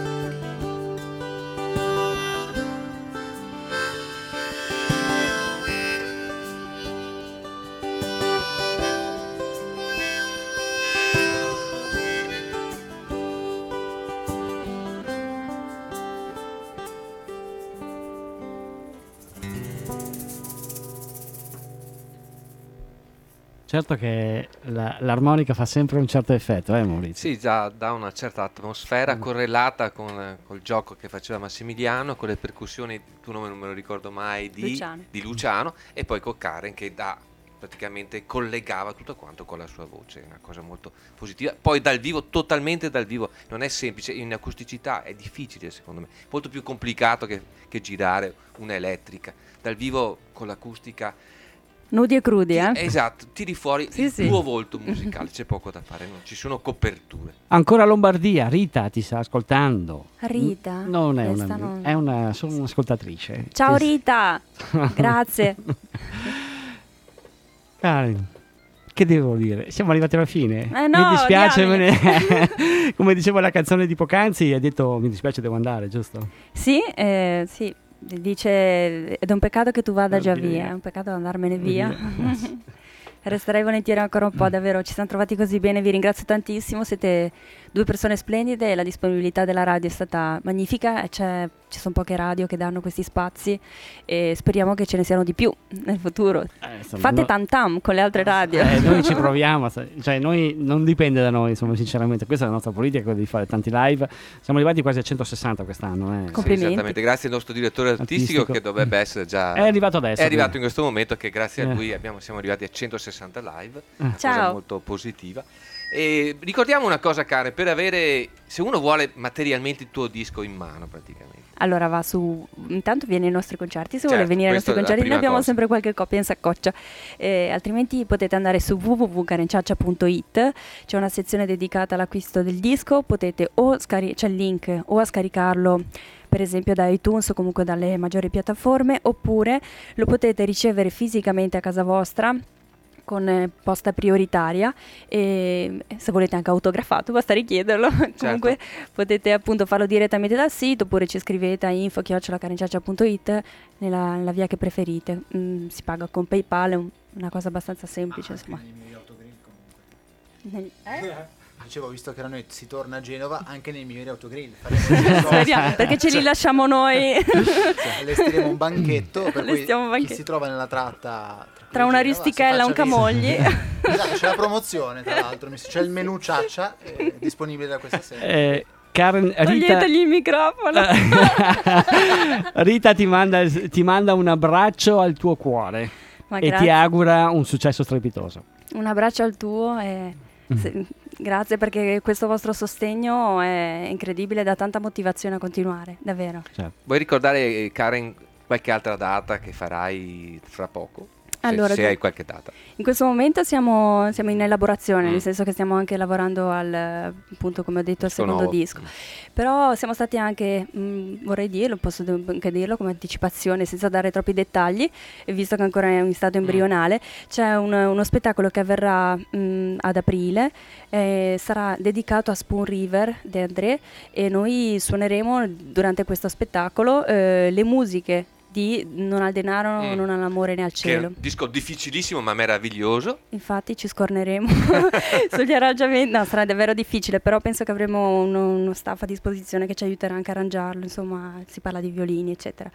Certo che l'armonica fa sempre un certo effetto, Maurizio? Sì, già dà una certa atmosfera correlata col gioco che faceva Massimiliano, con le percussioni, tu non me lo ricordo mai, di Luciano, e poi con Karen che praticamente collegava tutto quanto con la sua voce, una cosa molto positiva. Poi dal vivo, totalmente dal vivo, non è semplice, in acusticità è difficile secondo me, molto più complicato che girare un'elettrica. Dal vivo con l'acustica Nudi e crudi, esatto, tiri fuori il tuo volto musicale, c'è poco da fare, non ci sono coperture. Ancora Lombardia, Rita ti sta ascoltando. Rita? Non è una, solo un'ascoltatrice. Ciao Rita, grazie. Karen, che devo dire? Siamo arrivati alla fine. No, mi dispiace, come dicevo la canzone di poc'anzi, hai detto mi dispiace, devo andare, giusto? Sì, sì. Dice ed è un peccato che tu vada già via, è un peccato andarmene via. Resterei volentieri ancora un po', davvero ci siamo trovati così bene, vi ringrazio tantissimo, siete 2 persone splendide e la disponibilità della radio è stata magnifica e ci sono poche radio che danno questi spazi e speriamo che ce ne siano di più nel futuro. Fate tam tam con le altre radio. Noi ci proviamo, cioè noi non dipende da noi, insomma, sinceramente, questa è la nostra politica, quella di fare tanti live. Siamo arrivati quasi a 160 quest'anno. Complimenti. Sì, esattamente, grazie al nostro direttore artistico che dovrebbe essere già è arrivato adesso. È arrivato in questo momento, che grazie a lui siamo arrivati a 160 live, cosa molto positiva. E ricordiamo una cosa, Karen, per avere, se uno vuole materialmente il tuo disco in mano praticamente. Allora va su, intanto viene ai nostri concerti, se vuole venire ai nostri concerti, noi abbiamo sempre qualche copia in saccoccia, altrimenti potete andare su www.carenciaccia.it, c'è una sezione dedicata all'acquisto del disco, potete c'è il link o a scaricarlo per esempio da iTunes o comunque dalle maggiori piattaforme, oppure lo potete ricevere fisicamente a casa vostra con posta prioritaria e se volete anche autografato basta richiederlo. Comunque potete appunto farlo direttamente dal sito oppure ci scrivete a info@carenciaccia.it nella via che preferite. Si paga con PayPal, è una cosa abbastanza semplice, insomma. Dicevo, visto che da noi si torna a Genova, anche nei migliori autogrill perché ce li lasciamo noi. Allestiremo un banchetto per cui chi si trova nella tratta tra una ristichella e un camogli. Esatto, c'è la promozione, tra l'altro c'è il menù ciaccia disponibile da questa sera. Karen, toglietegli il microfono. Rita ti manda un abbraccio al tuo cuore e ti augura un successo strepitoso. Un abbraccio al tuo e grazie, perché questo vostro sostegno è incredibile, dà tanta motivazione a continuare, davvero. Vuoi ricordare, Karen, qualche altra data che farai fra poco? Allora, se hai qualche data. In questo momento siamo in elaborazione, Mm. nel senso che stiamo anche lavorando appunto, come ho detto, al Disco secondo nuovo. disco. Però siamo stati anche, vorrei dirlo, posso anche dirlo come anticipazione senza dare troppi dettagli, e visto che ancora è in stato embrionale, c'è uno spettacolo che avverrà ad aprile, sarà dedicato a Spoon River di André, e noi suoneremo durante questo spettacolo le musiche di Non al denaro, non all'amore né al Che è cielo. un disco difficilissimo ma meraviglioso. Infatti ci scorneremo sugli arrangiamenti. No, sarà davvero difficile, però penso che avremo uno staff a disposizione che ci aiuterà anche a arrangiarlo. Insomma, si parla di violini, eccetera.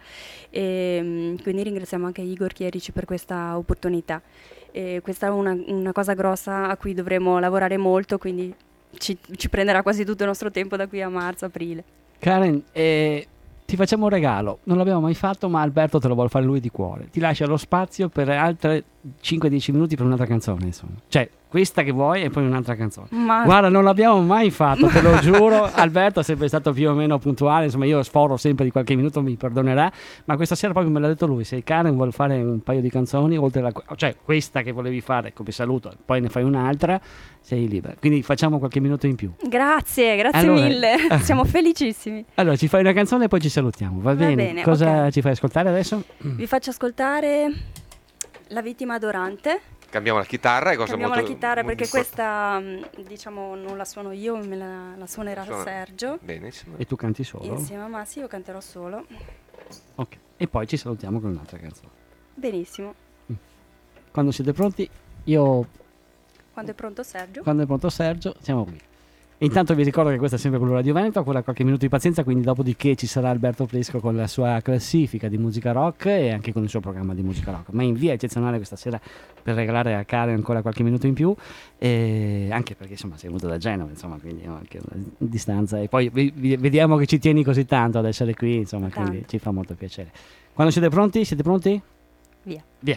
E quindi ringraziamo anche Igor Chierici per questa opportunità. E questa è una cosa grossa a cui dovremo lavorare molto, quindi ci prenderà quasi tutto il nostro tempo da qui a marzo-aprile. Karen, ti facciamo un regalo, non l'abbiamo mai fatto, ma Alberto te lo vuole fare lui di cuore. Ti lascia lo spazio per altre 5-10 minuti per un'altra canzone, insomma. Cioè, questa che vuoi e poi un'altra canzone. Ma Guarda, non l'abbiamo mai fatto, te lo giuro. Alberto è sempre stato più o meno puntuale, insomma io sforo sempre di qualche minuto, mi perdonerà, ma questa sera proprio me l'ha detto lui. Se Karen vuole fare un paio di canzoni, oltre cioè questa che volevi fare come saluto, poi ne fai un'altra, sei libera. Quindi facciamo qualche minuto in più. grazie Allora- mille, siamo felicissimi. Allora, ci fai una canzone e poi ci salutiamo, va bene? Cosa ok. ci fai ascoltare adesso? Vi faccio ascoltare La vittima adorante. Cambiamo la chitarra e cosa Cambiamo molto, la chitarra molto perché questa, diciamo, non la suono io, me la suonerà Suona- Sergio. Benissimo. E tu canti solo? Insieme a Massi io canterò solo. Ok. E poi ci salutiamo con un'altra canzone. Benissimo. Quando siete pronti, io... Quando è pronto Sergio? Quando è pronto Sergio, siamo qui. E intanto vi ricordo che questa è sempre Blu Radio Veneto, ancora qualche minuto di pazienza, quindi dopodiché ci sarà Alberto Fresco con la sua classifica di musica rock e anche con il suo programma di musica rock. Ma in via eccezionale questa sera per regalare a Karen ancora qualche minuto in più, e anche perché insomma sei venuto da Genova, insomma, quindi anche una distanza, e poi vediamo che ci tieni così tanto ad essere qui, insomma, quindi Tanto. ci fa molto piacere. Quando siete pronti? Siete pronti? Via. Via.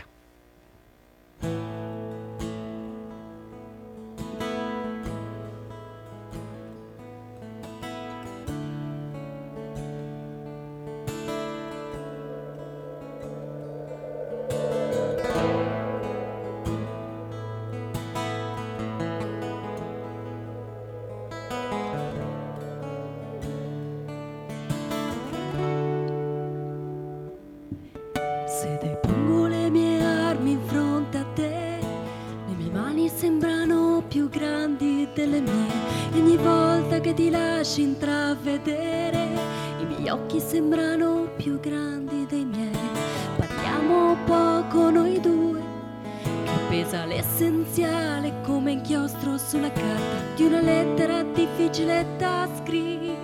Se depongo le mie armi in fronte a te, le mie mani sembrano più grandi delle mie, e ogni volta che ti lasci intravedere, i miei occhi sembrano più grandi dei miei. Parliamo poco noi due, che pesa l'essenziale come inchiostro sulla carta di una lettera difficile da scrivere.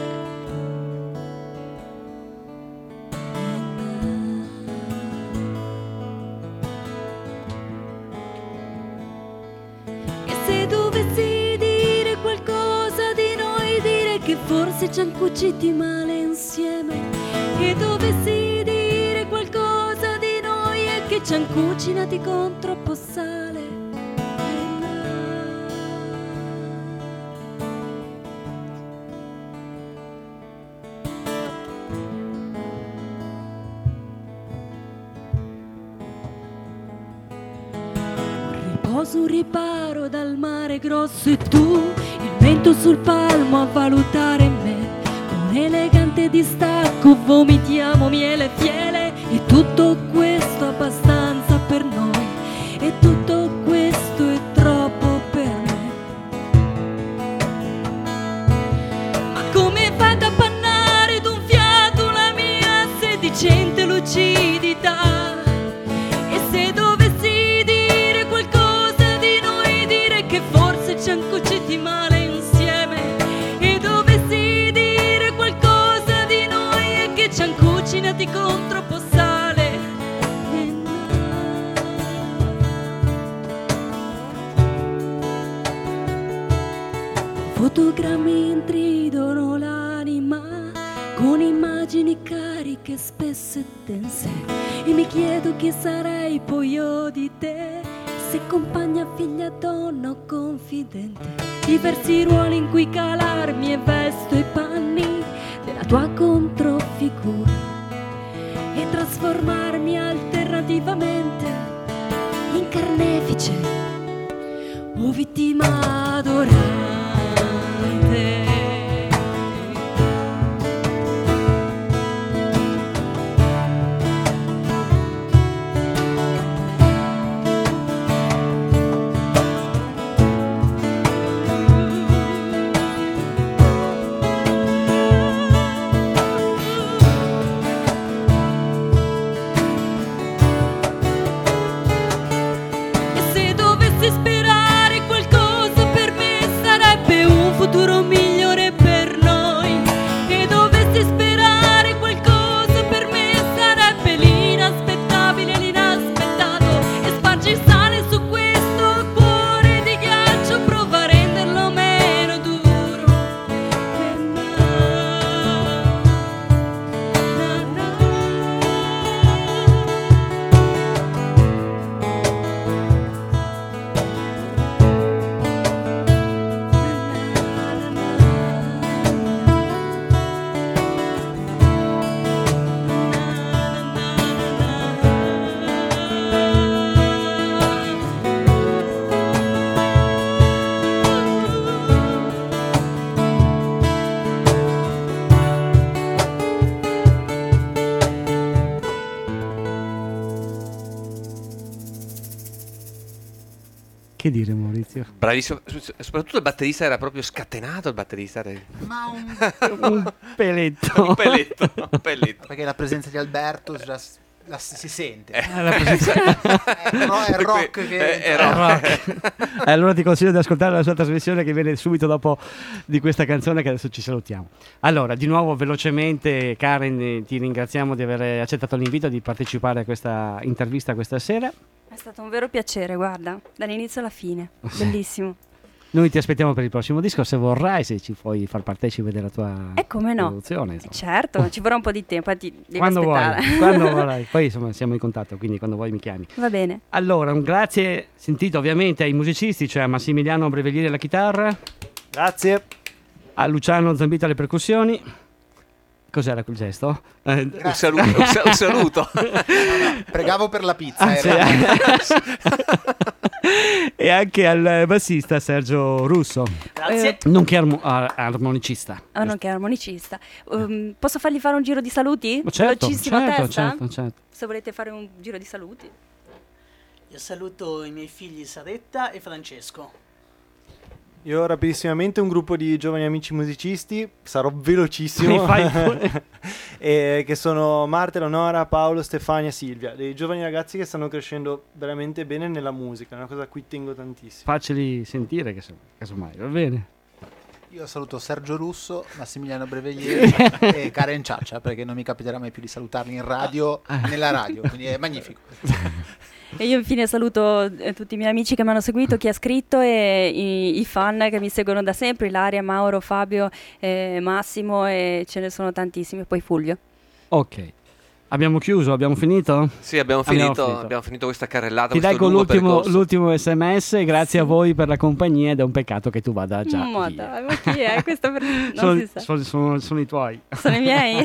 E se dovessi dire qualcosa di noi, dire che forse ci han cuciti male insieme. E dovessi dire qualcosa di noi e che ci han cucinati con troppo sale. Riposo, un riparo dal mare grosso, e tu, il vento sul palmo a valutare me. Con elegante distacco vomitiamo miele e fiele, e tutto questo abbastanza per noi, e tutto questo è troppo per me. Ma come fai ad appannare d'un fiato la mia sedicente lucidità? E se dovessi dire qualcosa di noi, dire che forse ci han cuciti male insieme. E dovessi dire qualcosa di noi e che ci han cucinati con troppo sale. Fotogrammi intridono l'anima con immagini cariche, spesse e dense, e mi chiedo chi sarei poi io di te, se compagna, figlia, donna o confidente. Diversi ruoli in cui calarmi, e vesto i panni della tua controfigura e trasformarmi alternativamente in carnefice o vittima adorante. Futuro migliore per noi, e dovessi sperare qualcosa per me sarebbe l'inaspettabile, l'inaspettato, e spargi sale su questo cuore di ghiaccio, prova a renderlo meno duro. Che dire, Maurizio? Bravissimo, soprattutto il batterista era proprio scatenato, il batterista era... Ma Un peletto. un pelletto. perché la presenza di Alberto si sente. La presenza- È il rock che... è rock. Allora ti consiglio di ascoltare la sua trasmissione che viene subito dopo di questa canzone, che adesso ci salutiamo. Allora, di nuovo velocemente, Karen, ti ringraziamo di aver accettato l'invito di partecipare a questa intervista questa sera. È stato un vero piacere, guarda, dall'inizio alla fine. Bellissimo. Noi ti aspettiamo per il prossimo disco, se vorrai, se ci puoi far partecipe della tua E come no? produzione. Insomma. Certo, ci vorrà un po' di tempo, ti devi Quando aspettare. vuoi, quando vorrai. Poi insomma siamo in contatto, quindi quando vuoi mi chiami. Va bene. Allora, un grazie sentito ovviamente ai musicisti, cioè a Massimiliano Brevelieri alla chitarra, Grazie. a Luciano Zambita alle percussioni. Cos'era quel gesto? Un saluto. Pregavo per la pizza. Anzi, e anche al bassista Sergio Russo. Grazie. Nonché armonicista. Nonché armonicista. Posso fargli fare un giro di saluti? Certo, Velocissimo a testa? certo. Se volete fare un giro di saluti. Io saluto i miei figli Saretta e Francesco. Io rapidissimamente un gruppo di giovani amici musicisti, sarò velocissimo, Mi fai pure. che sono Marta, Eleonora, Paolo, Stefania, Silvia, dei giovani ragazzi che stanno crescendo veramente bene nella musica, è una cosa a cui tengo tantissimo. Facceli sentire, che casomai, va bene? Io saluto Sergio Russo, Massimiliano Brevelieri e Karen Ciaccia, perché non mi capiterà mai più di salutarli in radio, nella radio, quindi è magnifico. E io infine saluto tutti i miei amici che mi hanno seguito, chi ha scritto e i fan che mi seguono da sempre, Ilaria, Mauro, Fabio, Massimo, e ce ne sono tantissimi, poi Fulvio. Ok. Abbiamo chiuso? Abbiamo finito? Sì, abbiamo finito questa carrellata. Ti leggo l'ultimo l'ultimo SMS. Grazie a voi per la compagnia ed è un peccato che tu vada già Ma via. dai, ma chi è? Questo per... non si sa. Sono i tuoi. Sono i miei.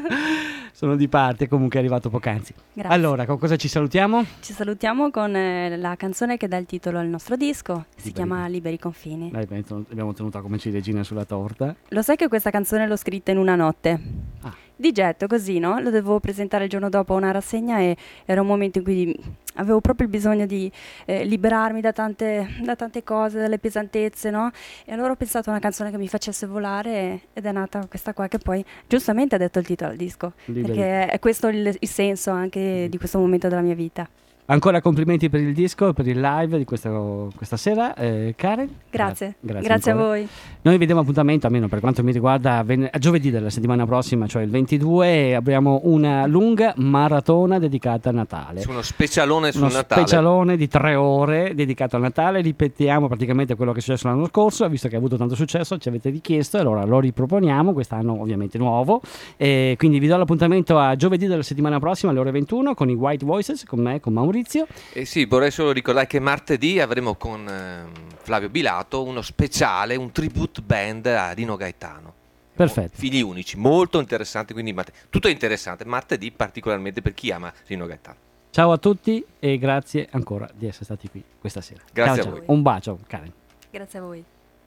Sono di parte, comunque è arrivato poc'anzi. Grazie. Allora, con cosa ci salutiamo? Ci salutiamo con la canzone che dà il titolo al nostro disco, si chiama Liberi Confini. Dai, abbiamo tenuta come ciliegina sulla torta. Lo sai che questa canzone l'ho scritta in una notte? Ah. Di getto, così, no? Lo dovevo presentare il giorno dopo a una rassegna e era un momento in cui avevo proprio il bisogno di liberarmi da tante cose, dalle pesantezze, no? E allora ho pensato a una canzone che mi facesse volare ed è nata questa qua che poi giustamente ha detto il titolo al disco. Perché è questo il senso anche di questo momento della mia vita. Ancora complimenti per il disco, per il live di questa sera, Karen. Grazie Grazie a voi. Noi vediamo appuntamento, almeno per quanto mi riguarda, a giovedì della settimana prossima, cioè il 22, abbiamo una lunga maratona dedicata a Natale. Uno specialone sul Natale. Uno specialone di 3 ore dedicato a Natale. Ripetiamo praticamente quello che è successo l'anno scorso, visto che ha avuto tanto successo, ci avete richiesto, e allora lo riproponiamo, quest'anno ovviamente nuovo. Quindi vi do l'appuntamento a giovedì della settimana prossima alle ore 21 con i White Voices, con me, con Maurizio. Sì, vorrei solo ricordare che martedì avremo con Flavio Bilato uno speciale, un tribute band a Rino Gaetano. Perfetto. Figli unici, molto interessante, quindi tutto è interessante, martedì particolarmente per chi ama Rino Gaetano. Ciao a tutti e grazie ancora di essere stati qui questa sera. Grazie ciao, a voi. Un bacio, Karen. Grazie a voi.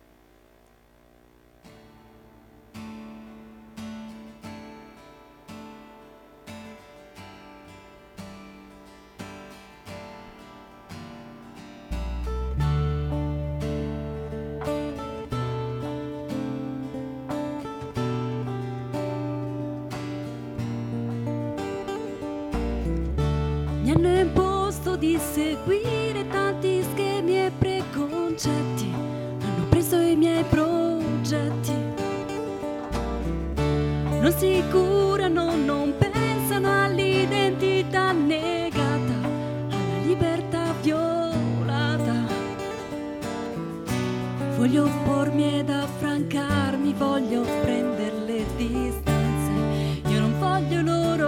Mi hanno imposto di seguire tanti schemi e preconcetti, hanno preso i miei progetti. Non si curano, non pensano all'identità negata, alla libertà violata. Voglio oppormi ed affrancarmi, voglio prendere le distanze, io non voglio loro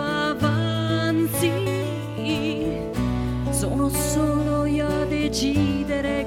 avanzi. Sono solo io a decidere